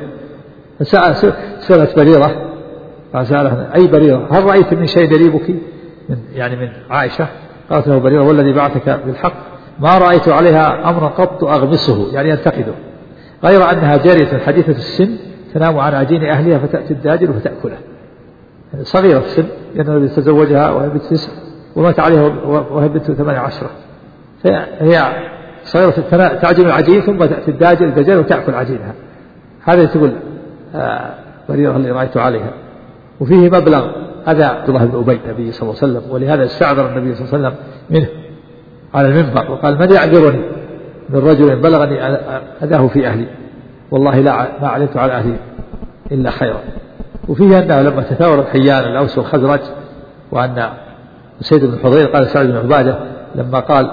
فسأل سألت بريرة فسألها أي بريرة هل رأيت من شيء يريبك من يعني من عائشة؟ قالت له بريرة والذي بعثك بالحق ما رأيت عليها أمرا قط أغمسه يعني ينتقده، غير أنها جارية حديثة السن تنام عن عجين أهلها فتأتي الداجل فتأكله. يعني صغيرة السن لأن النبي تزوجها وهي بنت تسع ومات عليها وهي بنت ثمانية عشرة، فهي صغيرة تعجن العجين ثم تأتي الداجل الدجال وتأكل عجينها. هذا تقول آه بريرة اللي رأيت عليها. وفيه مبلغ أذى عبد الله بن أبي النبي صلى الله عليه وسلم، ولهذا استعذر النبي صلى الله عليه وسلم منه على المنبر وقال من يعذرني من رجل بلغني أذاه في أهلي والله لا ما علمت على أهلي إلا خيرا. وفيه أنه لما تثاور الحيان الأوس والخزرج وأن سيد بن حضير قال سعد بن عبادة لما قال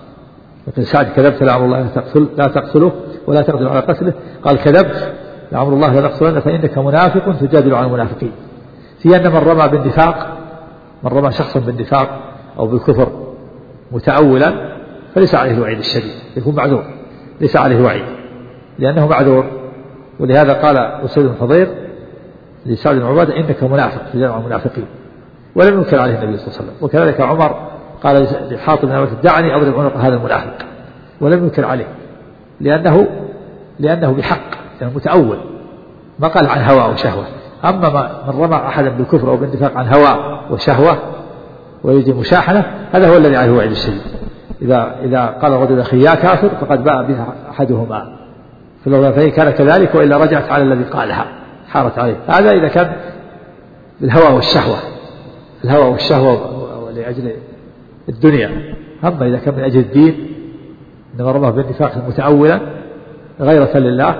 لكن سعد كذبت لعمر الله لا تقتل لا تقتله ولا تقدر على قتله، قال كذبت لعمر الله لا تقتلن فإنك منافق تجادل عن المنافقين. في أن من رمى بالنفاق من رمى شخصا بالنفاق أو بالكفر متأولا فليس عليه الوعيد الشديد، يكون معذور ليس عليه وعيد لأنه معذور. ولهذا قال سيد بن حضير لسعد بن عبادة إنك منافق تجادل عن المنافقين، ولم ينكر عليه النبي صلى الله عليه وسلم. وكذلك عمر قال لحاطب بن عبادة دعني أضرب عنق هذا المنافق، ولم ينكر عليه لأنه لأنه بحق يعني متأول ما قال عن هوى وشهوة. أما من رمى أحدا بالكفر أو بالنفاق عن هوى وشهوة ويجي مشاحنة هذا هو الذي عليه الوعيد الشديد. إذا إذا قال الرجل أخي يا كافر فقد باء بها أحدهما فإن كان كذلك وإلا رجعت على الذي قالها حارت عليه. هذا إذا كان بالهوى والشهوة الهوى والشهوة لأجل الدنيا. أما إذا كان من أجل الدين إنما رماه بالنفاق متأولا غيرة لله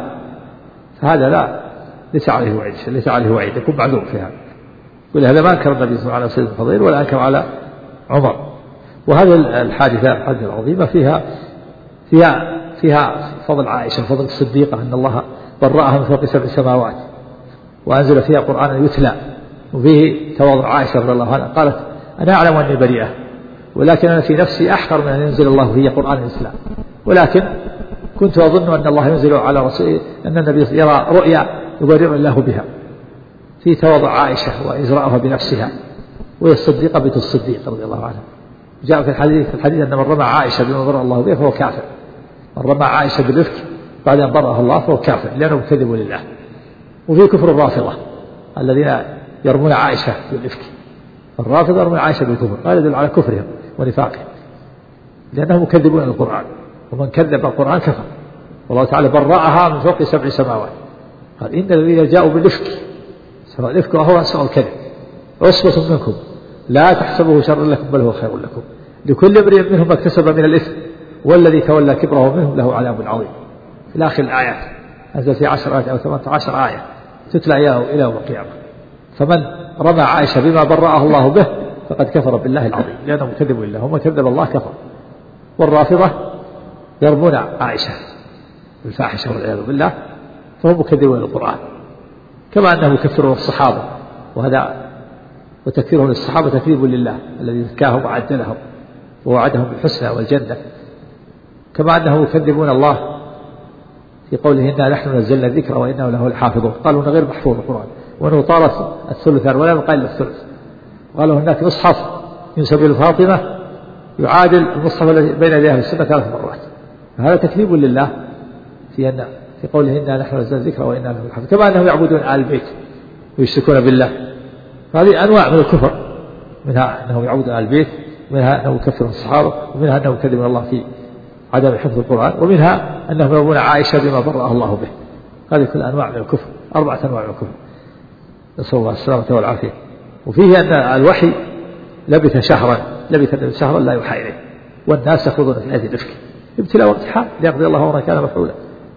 فهذا لا ليس عليه وعيد ليس عليه وعيد يكون معذور في هذا. ولهذا ما أنكر النبي صلى الله عليه وسلم على سيد الفضيل ولا أنكر على عمر. وهذه الحادثة الحادثة العظيمة فيها فيها فيها فضل عائشة فضل الصديقة أن الله برأها من فوق سبع سماوات وأنزل فيها قرآنا يتلى. وفيه تواضع عائشة رضي الله عنها قالت أنا أعلم أني بريئة ولكن أنا في نفسي أحقر من أن ينزل الله في قرآن الإسلام، ولكن كنت أظن أن الله ينزل على رسوله أن النبي يرى رؤيا يبرر الله بها. في تواضع عائشة وإزراءها بنفسها وهي الصديقة بنت الصديق رضي الله عنها. جاء في الحديث في الحديث أن من رمى عائشة بما برأ الله به فهو كافر، من رمى عائشة بالإفك بعد أن برأها الله فهو كافر لأنه كذب لله. وفي كفر الرافضة الذين يرمون عائشة بالإفك. الرافضة يرمون عائشة بالكفر، هذا يدل على كفرهم ونفاقهم لأنهم يكذبون القرآن، ومن كذب القرآن كفر. والله تعالى برأها من فوق سبع سماوات، قال إن الذين جاءوا بالإفك، سواء الإفك وهو أسوأ الكذب، عصبة منكم لا تحسبوه شرا لكم بل هو خير لكم، لكل امرئ منهم ما اكتسب من الإثم والذي تولى كبره منهم له عذاب عظيم. في آخر الآيات نزل في عشر آيات أو ثمانية عشر آية تتلى إياه إلى يوم القيامة. فمن رمى عائشة بما برأه الله به فقد كفر بالله العظيم، لأنه مكذب لله، ومن كذب الله كفر. والرافضة يرمون عائشة بالفاحشة والعياذ بالله، فهم مكذبون للقرآن، كما أنهم يكفرون الصحابة، وهذا وتكفيرهم للصحابة تكذيب لله الذي زكاهم وعدلهم ووعدهم بالحسنى والجنة، كما أنهم يكذبون الله في قوله إنا نحن نزلنا الذكر وإنا له لحافظون، قالوا إنه غير محفوظ القرآن وأنه طارت الثلثان ولا يبقى إلا الثلث. قالوا هناك مصحف من سبيل فاطمة يعادل المصحف الذي بين يديه السنة ثلاث مرات، هذا تكذيب لله في أن في قوله إنا نحن نزلنا الذكر وإنا له لحافظون، كما أنهم يعبدون آل البيت ويشركون بالله. هذه أنواع من الكفر، منها أنهم يعبدون آل البيت، ومنها أنه يكفر الصحابة، ومنها أنه يكذب الله في عدم حفظ القرآن، ومنها أنهم يرمون عائشة بما برأه الله به. هذه كل أنواع من الكفر، أربعة أنواع من الكفر، نسأل الله السلامة والعافية. وفيه أن الوحي لبث شهرا لبث شهرا لا يوحى إليه، والناس يخوضون في هذه الإفك ابتلاء وامتحان ليقضي الله أمرا كان مفعولا.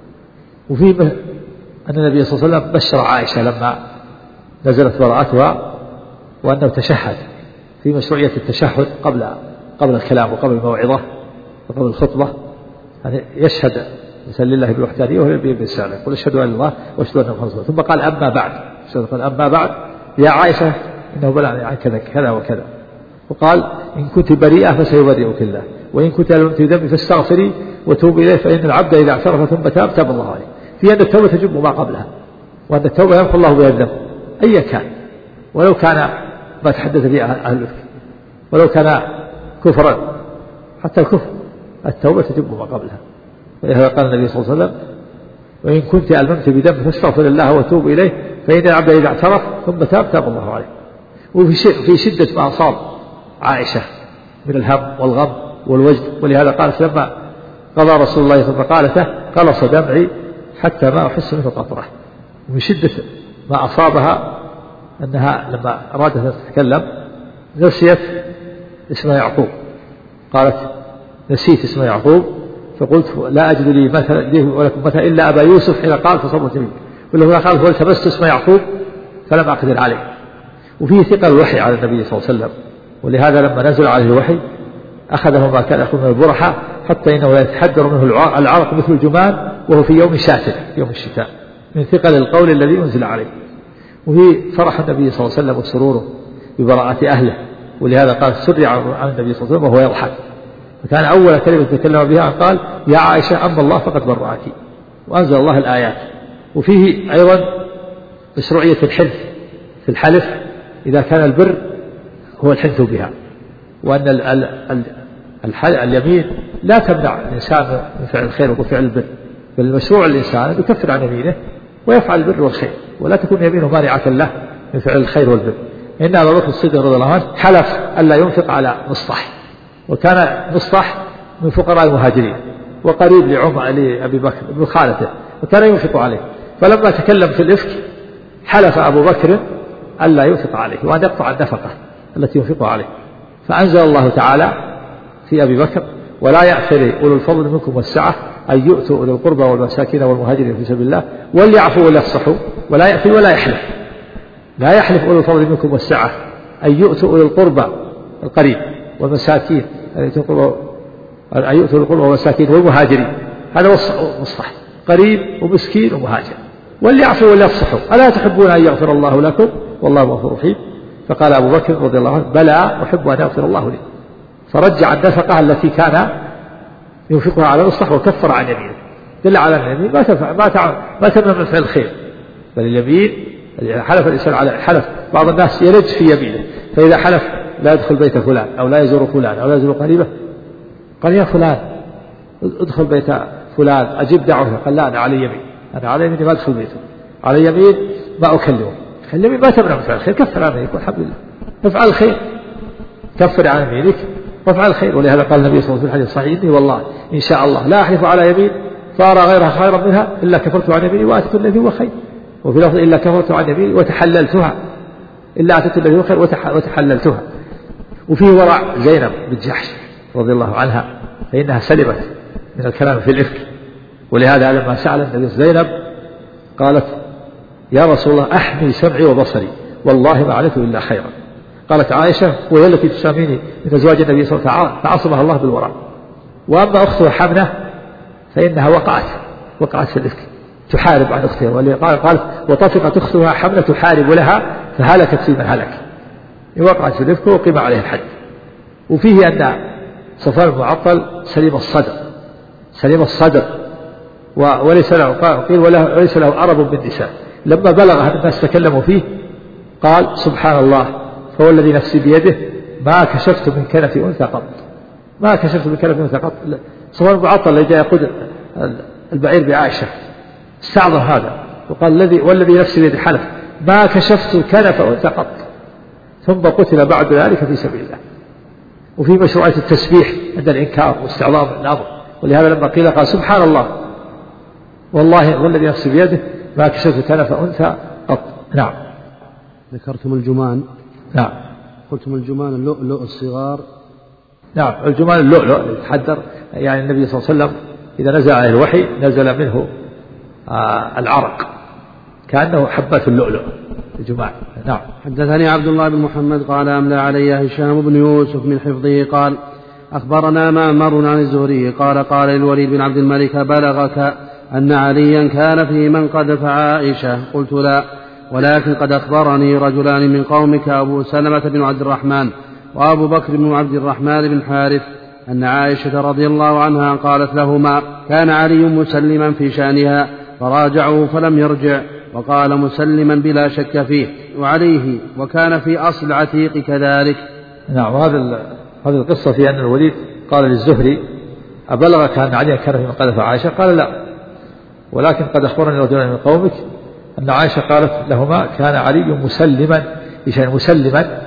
وفيه أن النبي صلى الله عليه وسلم بشر عائشة لما نزلت براءتها وأنه تشهد في مشروعية التشهد قبل قبل الكلام وقبل الموعظة وقبل الخطبة، يعني يشهد مثل لله بالوحدانية وهو بالرسالة، يقول أشهد أن الله وأشهد أن محمدا رسول الله، ثم قال أما بعد، قال أما بعد يا عائشة إنه بلغني عن كذا كذا وكذا، وقال إن كنت بريئة فسيبرئك الله، وإن كنت لم تذنبي فاستغفري وتوبي إليه، فإن العبد إذا اعترف ثم تاب تاب الله عليه. في أن التوبة تجب ما قبلها، وأن التوبة يمحو الله بها الذنب أي كان، ولو كان ما تحدث به أهل الإفك، ولو كان كفرا، حتى الكفر التوبة تجب ما قبلها. ولهذا قال النبي صلى الله عليه وسلم وإن كنت ألممت بذنب فاستغفر الله وتوب إليه، فإن العبد إذا اعترف ثم تاب تاب الله عليه. وفي شدة ما أصاب عائشة من الهم والغم والوجد، ولهذا قالت لما قضى رسول الله ثم قالته قلص دمعي حتى ما أحس منه قطرة. ومن شدة ما أصابها أنها لما أرادت أن تتكلم نسيت اسم يعقوب، قالت نسيت اسم يعقوب، فقلت لا أجد لي مثل لي ولكم مثل إلا أبا يوسف حين قال فصبت مني، ولا قال والتمست اسم يعقوب فلم أقدر عليه. وفيه ثقل الوحي على النبي صلى الله عليه وسلم، ولهذا لما نزل عليه الوحي أخذه ما كان يأخذ من البرحة حتى إنه لا يتحدر منه العرق مثل الجمان وهو في يوم شاتر يوم الشتاء من ثقل القول الذي أنزل عليه. وفي فرح النبي صلى الله عليه وسلم وسروره ببراءة أهله، ولهذا قال سري عن النبي صلى الله عليه وسلم وهو يضحك، وكان أول كلمة تكلم بها قال يا عائشة أما الله فقد برأك، وأنزل الله الآيات. وفيه أيضا مشروعية الحلف في الحلف إذا كان البر هو الحلف بها، وأن ال ال ال اليمين لا تمنع الإنسان من فعل الخير وفعل البر، بل المشروع الإنسان أن يكفر عن يمينه ويفعل البر والخير، ولا تكون يمينه مانعة له من فعل الخير والبر. إن أبا بكر الصديق رضي الله عنه حلف ألا ينفق على مصطح، وكان مصطح من فقراء المهاجرين وقريب لعمر لأبي بكر ابن خالته، وكان ينفق عليه، فلما تكلم في الإفك حلف أبو بكر ألا ينفق عليه وأن يقطع النفقة التي ينفق عليه، فأنزل الله تعالى في أبي بكر ولا يأثر أولو الفضل منكم والسعة أن يؤتوا أولي القربى والمساكين والمهاجرين في سبيل الله وليعفوا وليصفحوا ولا يأثر ولا يحلف. لا يحلف أولو الفضل منكم والسعة أن يؤتوا أولي القربى القريب والمساكين أن يؤتوا أولي القربى والمساكين والمهاجرين، هذا مصطلح قريب ومسكين ومهاجر. وليعفوا وليصفحوا ألا تحبون أن يغفر الله لكم والله غفور رحيم. فقال أبو بكر رضي الله عنه بلى أحب أن يغفر الله لي، فرجع النفقة التي كان ينفقها على الإصلاح وكفر عن يمينه، دل على أن اليمين ما تنفع ما تعمل ما تمنع من فعل الخير، بل اليمين حلف الإنسان على حلف. بعض الناس يلج في يمينه، فإذا حلف لا يدخل بيت فلان أو لا يزور فلان أو لا يزور قريبه قال يا فلان ادخل بيت فلان أجيب دعوته، قال لا أنا على يمين أنا على يمين ما أدخل بيته، على يمين ما أكلمه. اليمين ما تمنع من فعل الخير، كفر عنه يقول الحمد لله، افعل الخير، كفر عن يمينك وافعل الخير. ولهذا قال النبي صلى الله عليه وسلم في الحديث الصحيح: إني والله إن شاء الله لا أحلف على يمين فأرى غيرها خيرا منها إلا كفرت عن يميني وأتيت الذي هو خير. وفي لفظ: إلا كفرت عن يميني وتحللتها، إلا أتيت الذي هو خير وتحللتها. وفيه ورع زينب بنت جحش رضي الله عنها، فإنها سلمت من الكلام في الإفك. ولهذا لما سأل النبي زينب قالت: يا رسول الله أحمي سمعي وبصري والله ما علمت إلا خيرا. قالت عائشة: وهي التي تساميني من أزواج النبي صلى الله عليه وسلم، فعصمها الله بالورع. وأما أختها حمنة فإنها وقعت وقعت في الإفك تحارب عن أختها، قالت: وطفقت أختها حمنة تحارب لها فهلكت في من هلك. وقعت في الإفك وقيم عليه الحد. وفيه أن صفوان المعطل سليم الصدر سليم الصدر وليس له قيل وليس له أرب بالنساء. لما بلغ أن الناس تكلموا فيه قال: سبحان الله فهو الذي نفسي بيده ما كشفت من كنف أنثى قط ما كشفت من كنف أنثى قط. صفوان المعطل اللي جاء يقود البعير بعائشة استعظم هذا وقال: الذي والذي نفسي بيده حلف ما كشفت كنف أنثى قط. ثم قتل بعد ذلك في سبيل الله. وفي مشروعية التسبيح عند الإنكار واستعظام الأمر. ولهذا لما قيل قال: سبحان الله والله والذي نفسي بيده ما كشفت كنف أنثى قط. نعم. ذكرتم الجمان. نعم. قلتم الجمان اللؤلؤ الصغار. نعم، الجمان اللؤلؤ يتحدر، يعني النبي صلى الله عليه وسلم إذا نزل عليه الوحي نزل منه آه العرق كأنه حبات اللؤلؤ الجمان. نعم. حدثني عبد الله بن محمد قال: أملى علي هشام بن يوسف من حفظه قال: أخبرنا معمر عن الزهري قال: قال للوليد بن عبد الملك: بلغك أن عليا كان في من قذف عائشة؟ قلت: لا، ولكن قد أخبرني رجلان من قومك أبو سلمة بن عبد الرحمن وأبو بكر بن عبد الرحمن بن حارث أن عائشة رضي الله عنها قالت لهما: كان علي مسلما في شأنها فراجعه فلم يرجع، وقال مسلما بلا شك فيه وعليه، وكان في أصل عتيق كذلك. نعم. هذا هذه القصة في أن الوليد قال للزهري: أبلغك أن علي كان في من قذف عائشة؟ قال: لا، ولكن قد أخبرني رجلان من قومك أن عائشة قالت لهما: كان علي مسلما بشأن مسلما،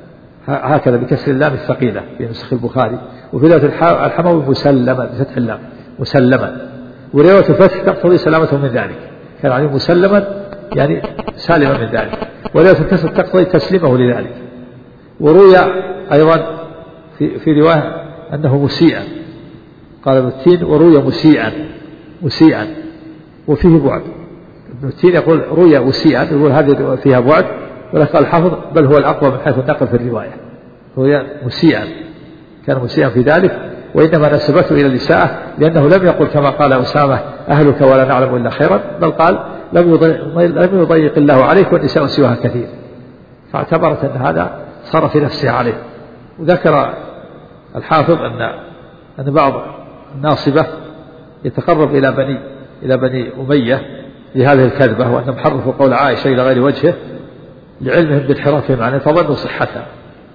هكذا بكسر اللام الثقيلة في نسخ البخاري، وفي رواية الحموي مسلما بفتح اللام مسلما، ورواية الفتح تقتضي سلامته من ذلك. كان علي مسلما يعني سالما من ذلك، ورواية الكسر تقتضي تسليمه لذلك. وروي أيضا في, في رواية أنه مسيئا، قال ابن التين: وروي مسيئا مسيئا وفيه بعد. ابن التين يقول روي مسيئا، يقول هذه فيها بعد، ولكن قال الحافظ: بل هو الأقوى من حيث النقل في الرواية، روي مسيئا، كان مسيئا في ذلك، وإنما نسبته إلى الإساءة لأنه لم يقل كما قال أسامة: أهلك ولا نعلم إلا خيرا، بل قال: لم يضيق, لم يضيق الله عليك والنساء سواها كثير، فاعتبرت أن هذا صار في نفسه عليه. وذكر الحافظ أن أن بعض الناصبة يتقرب إلى بني إلى بني أمية لهذه الكذبة، وأنهم حرفوا قول عائشة إلى غير وجهه لعلمهم بانحرافهم عنه فظنوا صحتها،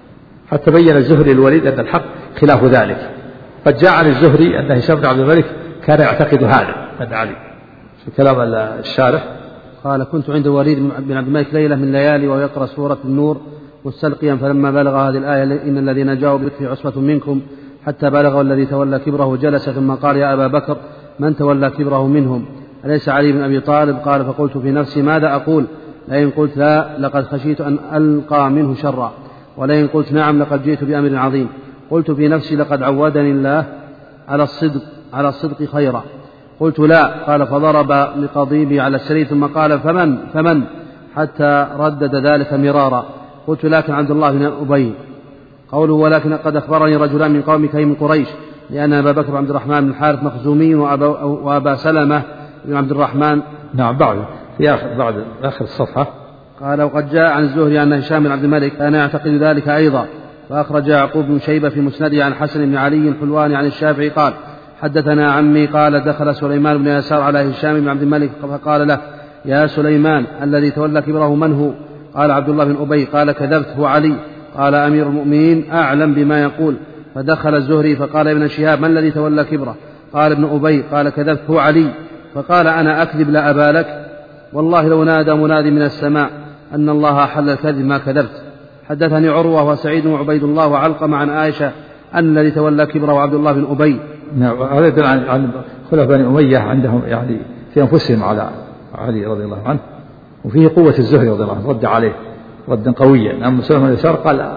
حتى بين الزهري الوليد أن الحق خلاف ذلك. قد جاء عن الزهري أن هشام بن عبد الملك كان يعتقد هذا أن علي. في كلام الشارح قال: كنت عند الوليد بن عبد الملك ليلة من ليالي وهو يقرأ سورة النور مستلقيا، فلما بلغ هذه الآية: إن الذين جاءوا بالإفك عصبة منكم، حتى بلغ الذي تولى كبره جلس، ثم قال: يا أبا بكر من تولى كبره منهم؟ أليس علي بن أبي طالب؟ قال: فقلت في نفسي: ماذا أقول؟ لئن قلت لا لقد خشيت أن ألقى منه شرا، ولئن قلت نعم لقد جئت بأمر عظيم. قلت في نفسي: لقد عودني الله على الصدق على الصدق خيرا. قلت: لا. قال: فضرب بقضيبي على السرير ثم قال: فمن فمن حتى ردد ذلك مرارا. قلت: لكن عبد الله بن أبي. قوله: ولكن قد أخبرني رجلان من قومك من قريش، لأن أبا بكر عبد الرحمن بن الحارث مخزومي وأبا, وأبا سلمة بن عبد الرحمن. نعم. بعد في آخر بعد آخر الصفحة قال: وقد جاء عن الزهري أن هشام بن عبد الملك كان يعتقد ذلك أيضا. فأخرج يعقوب بن شيبة في مسنده عن حسن بن علي الحلواني عن الشافعي قال: حدثنا عمي قال: دخل سليمان بن يسار على هشام بن عبد الملك فقال له: يا سليمان الذي تولى كبره من هو؟ قال: عبد الله بن أبي. قال: كذبت، هو علي. قال: أمير المؤمنين أعلم بما يقول. فدخل الزهري فقال: ابن شهاب من الذي تولى كبره؟ قال: ابن أبي. قال: كذبت، هو علي. فقال: أنا أكذب لا أبا لك؟ والله لو نادى منادي من السماء أن الله حل الكذب ما كذبت. حدثني عروة وسعيد وعبيد الله وعلقمة عن عائشة أن الذي تولى كبره عبد الله بن أبي. نعم. هذا يدل عن خلفاء بني أمية عندهم يعني في أنفسهم على علي رضي الله عنه، وفيه قوة الزهري رضي الله عنه رد عليه ردا قويا. أما سليمان بن يسار قال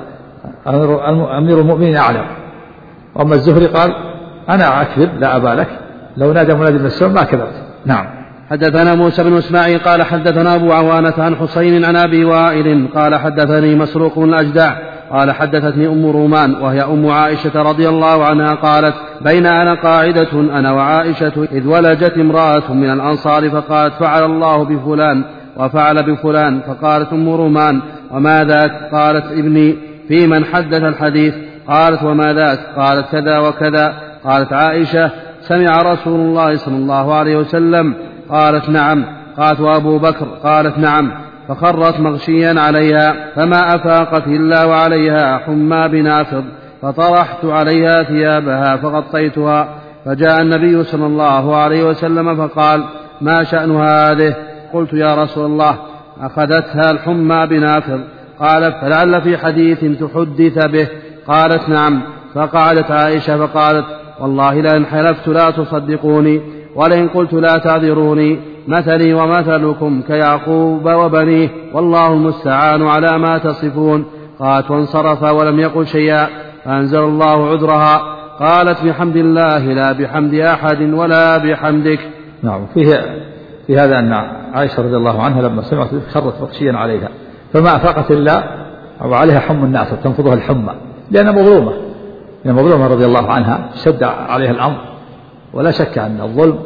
أمير المؤمنين أعلم، وأما الزهري قال أنا أكذب لا أبا لك، لو نادى منادي من السماء ما كذبت. نعم. حدثنا موسى بن إسماعيل قال حدثنا أبو عوانة عن حسين عن أبي وائل قال حدثني مسروق بن الأجدع قال حدثتني أم رومان وهي أم عائشة رضي الله عنها قالت بين أنا قاعدة أنا وعائشة إذ ولجت امرأة من الأنصار فقالت فعل الله بفلان وفعل بفلان، فقالت أم رومان وما ذاك؟ قالت ابني في من حدث الحديث؟ قالت وما ذاك؟ قالت كذا وكذا. قالت عائشة سمع رسول الله صلى الله عليه وسلم؟ قالت نعم. قالت وأبو بكر؟ قالت نعم. فخرت مغشيا عليها فما أفاقت إلا وعليها حمى بنافض، فطرحت عليها ثيابها فغطيتها، فجاء النبي صلى الله عليه وسلم فقال ما شأن هذه؟ قلت يا رسول الله أخذتها الحمى بنافض. قال فلعل في حديث تحدث به. قالت نعم. فقعدت عائشة فقالت والله لئن حلفت لا تصدقوني، ولئن قلت لا تعذروني، مثلي ومثلكم كيعقوب وبنيه، والله المستعان على ما تصفون. قالت وانصرف ولم يقل شيئا، فأنزل الله عذرها. قالت بحمد الله لا بحمد أحد ولا بحمدك. نعم. فيه في هذا أن عائشة رضي الله عنها لما سمعت خرت مغشيا عليها فما أفاقت إلا وعليها حمى الناس تنفضها الحمى، لأنها مظلومة لأنها مظلومة رضي الله عنها، شد عليها الأمر، ولا شك أن الظلم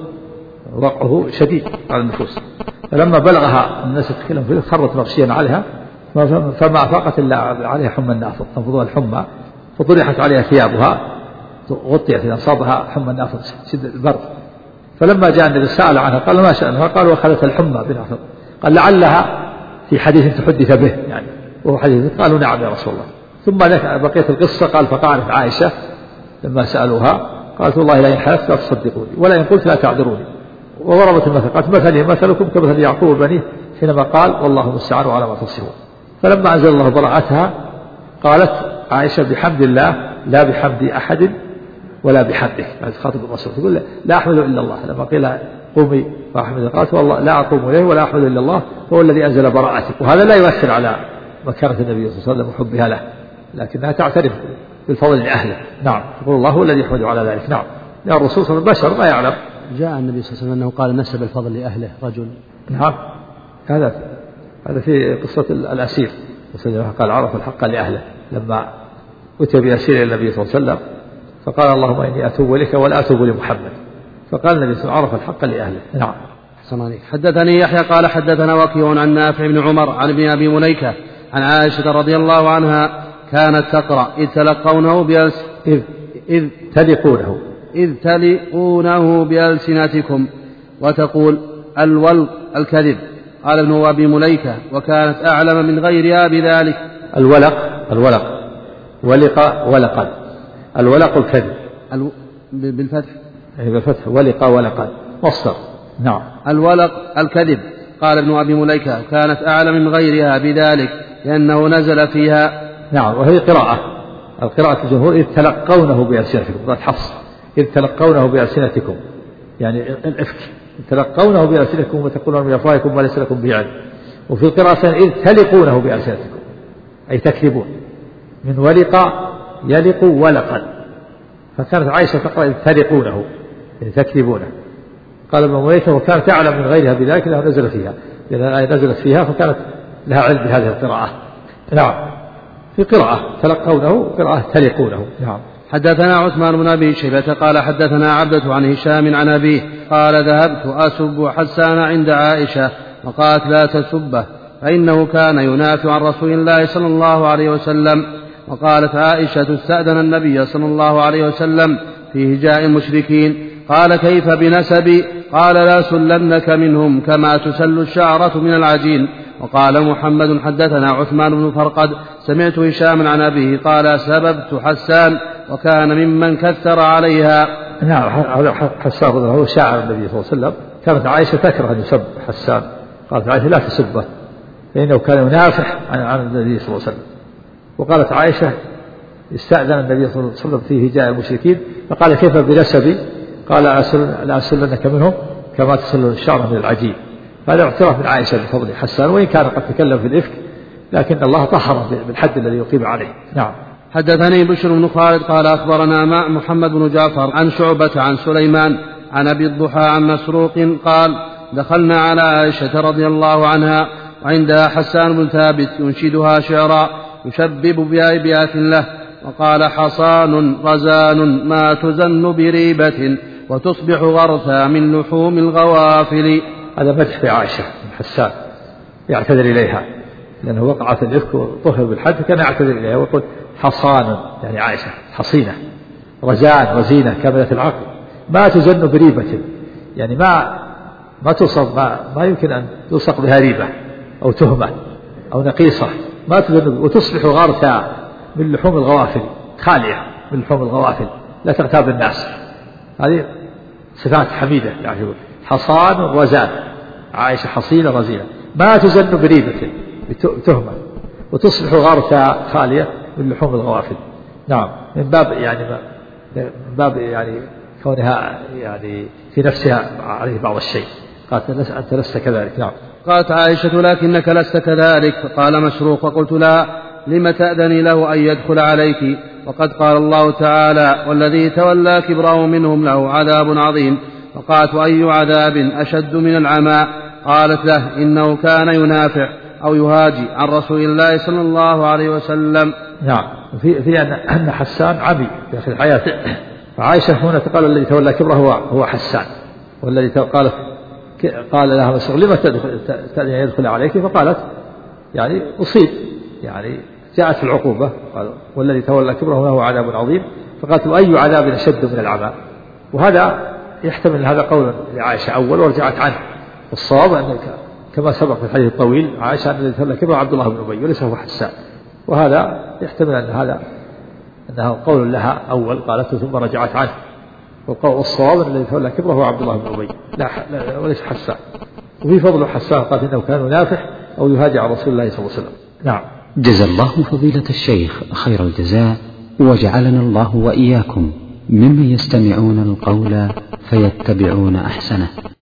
وقعه شديد على النفوس. فلما بلغها الناس يتكلم فيه خرت مغشيا عليها فما أفاقت إلا عليها حمى الناس تنفضها الحمى، فطرحت عليها ثيابها غطيت إذا أصابها حمى الناس شد البرد. فلما جاء النبي سأل عنها قال ما شأنها؟ قال وأخذت الحمى بنافض. قال لعلها في حديث تحدث به يعني وهو حديث. قالوا نعم يا رسول الله. ثم بقيت القصة. قال فقالت عائشة لما سألوها قالت والله لئن حلفت لا تصدقوني ولئن قلت لا تعذروني، وضربت المثل قالت مثلي مثلكم كمثل يعقوب وبنيه حينما قال والله المستعان على ما تصفون. فلما أنزل الله براءتها قالت عائشة بحمد الله لا بحمد أحد ولا بحمده. يعني خاطب الرسول تقول لا أحمد إلا الله. لما قيل قومي فأحمد قالت والله لا أقوم إليه ولا أحمد إلا الله هو الذي أنزل براءتك. وهذا لا يؤثر على مكانة النبي صلى الله عليه وسلم وحبها له، لكنها تعترف بالفضل لأهله. نعم. تقول الله هو الذي يحمد على ذلك. نعم. لأن الرسول صلى الله عليه وسلم بشر ما يعلم. جاء النبي صلى الله عليه وسلم أنه قال نسب الفضل لأهله رجل. نعم. هذا هذا في قصة الأسير قال عرف الحق لأهله لما أتى بأسير النبي صلى الله عليه وسلم فقال اللهم إني أتوب إليك ولا أتوب لمحمد، فقال النبي صلى الله عليه وسلم عرف الحق لأهله. نعم. حدثني يحيى قال حدثنا وكيع عن نافع بن عمر عن ابن أبي مليكة عن عائشة رضي الله عنها كانت تقرأ إذ تلقونه بألس إذ, إذ تلقونه إذ تلقونه بألسنتكم وتقول الولق الكذب. قال ابن أبي مليكة وكانت أعلم من غيرها بذلك. الولق الولق ولق ولقا الولق الكذب الو... بالفتح بالفتح ولق ولقا مصدر. نعم. الولق الكذب. قال ابن أبي مليكة كانت أعلم من غيرها بذلك لأنه نزل فيها. نعم. وهي قراءة القراءة الجمهور إذ تلقونه بألسنتكم. قراءة حفص إذ تلقونه بألسنتكم يعني الإفك تلقونه بألسنتكم وتقولون من أفواهكم ما ليس لكم به علم. وفي القراءة إذ تلقونه بألسنتكم أي تكذبون من ولق يلق ولقا. فكانت عائشة تقرأ إذ تلقونه يعني تكذبونه. قال ابن مليكة وكانت تعلم من غيرها بذلك لأنها نزل فيها لأن الآية نزلت فيها فكانت لها علم بهذه القراءة. نعم. في قراءة تلقونه قراءة تلقونه. نعم. حدثنا عثمان بن أبي شيبة قال حدثنا عبدة عن هشام عن أبيه قال ذهبت أسب حسان عند عائشة وقالت لا تسبه فإنه كان ينافع عن رسول الله صلى الله عليه وسلم. وقالت عائشة استأذن النبي صلى الله عليه وسلم في هجاء المشركين قال كيف بنسبي؟ قال لا سلنك منهم كما تسل الشعرة من العجين. وقال محمد حدثنا عثمان بن فرقد سمعت هشاما عن أبيه قال سببت حسان وكان ممن كثر عليها. نعم. حسان هو شاعر النبي صلى الله عليه وسلم. كانت عائشة تكره أن يسب حسان قالت عائشة لا تسبه فإنه كان ينافح عن النبي صلى الله عليه وسلم. وقالت عائشة استأذن النبي صلى الله عليه وسلم فيه جاء المشركين فقال كيف بنسبي؟ قال لا أسلنك منهم كما تسل الشعر من العجين. هذا اعتراف من عائشة بفضل حسان وإن كان قد تكلم في الإفك لكن الله طهره بالحد الذي يقيم عليه. نعم. حدثني بشر بن خالد قال أخبرنا مع محمد بن جعفر عن شعبة عن سليمان عن أبي الضحى عن مسروق قال دخلنا على عائشة رضي الله عنها وعندها حسان بن ثابت ينشدها شعرا يشبب بأبيات له وقال حصان رزان ما تزن بريبة وتصبح غرثا من لحوم الغوافل. هذا مدح في عائشة من حسان يعتذر إليها لأنه وقعت الإفك وطهر بالحد كان يعتذر إليها ويقول حصان يعني عائشة حصينة رزان وزينة كاملة العقل ما تزن بريبة يعني ما ما توصف ما, ما يمكن أن توصف بها ريبة أو تهمة أو نقيصة ما تزن وتصبح غارثا من لحوم الغوافل خالية من لحوم الغوافل لا تغتاب الناس. هذه صفات حميدة يعني حصان رزان عائشة حصينة رزينة ما تزن بريبة بتهمة وتصبح غارثا خالية من لحوم الغوافل. نعم من باب يعني من باب يعني كونها يعني في نفسها عليه بعض الشيء. قالت أنت لست كذلك. نعم. قالت عائشة لكنك لست كذلك. فقال مسروق وقلت لا لم تأذني له أن يدخل عليك وقد قال الله تعالى والذي تولى كبره منهم له عذاب عظيم. فقالت أي عذاب أشد من العمى؟ قالت له إنه كان ينافع أو يهاجي عن رسول الله صلى الله عليه وسلم. نعم. في في أن حسان عبي في آخر حياته فعائشة هنا قال الذي تولى كبره هو هو حسان والذي قالت قال لها مسروق لما تأذن يدخل عليك فقالت يعني أصيب يعني جاءت في العقوبة قال والذي تولى كبره له عذاب عظيم. فقالت أي عذاب أشد من العمى؟ وهذا يحتمل هذا قول لعائشة أول ورجعت عنه. الصواب أن كما سبق في الحديث الطويل عائشة أن الذي تولى كبره عبد الله بن أبي وليس هو حسان وهذا يحتمل أن هذا أنه قول لها أول قالته ثم رجعت عنه والصواب أن الذي تولى كبره هو عبد الله بن أبي لا, لا وليس حسان. وفي فضل حسان قال إنه كان ينافح أو يهاجع عن رسول الله صلى الله عليه وسلم. نعم. جزا الله فضيلة الشيخ خير الجزاء وجعلنا الله وإياكم ممن يستمعون القول فيتبعون أحسنه.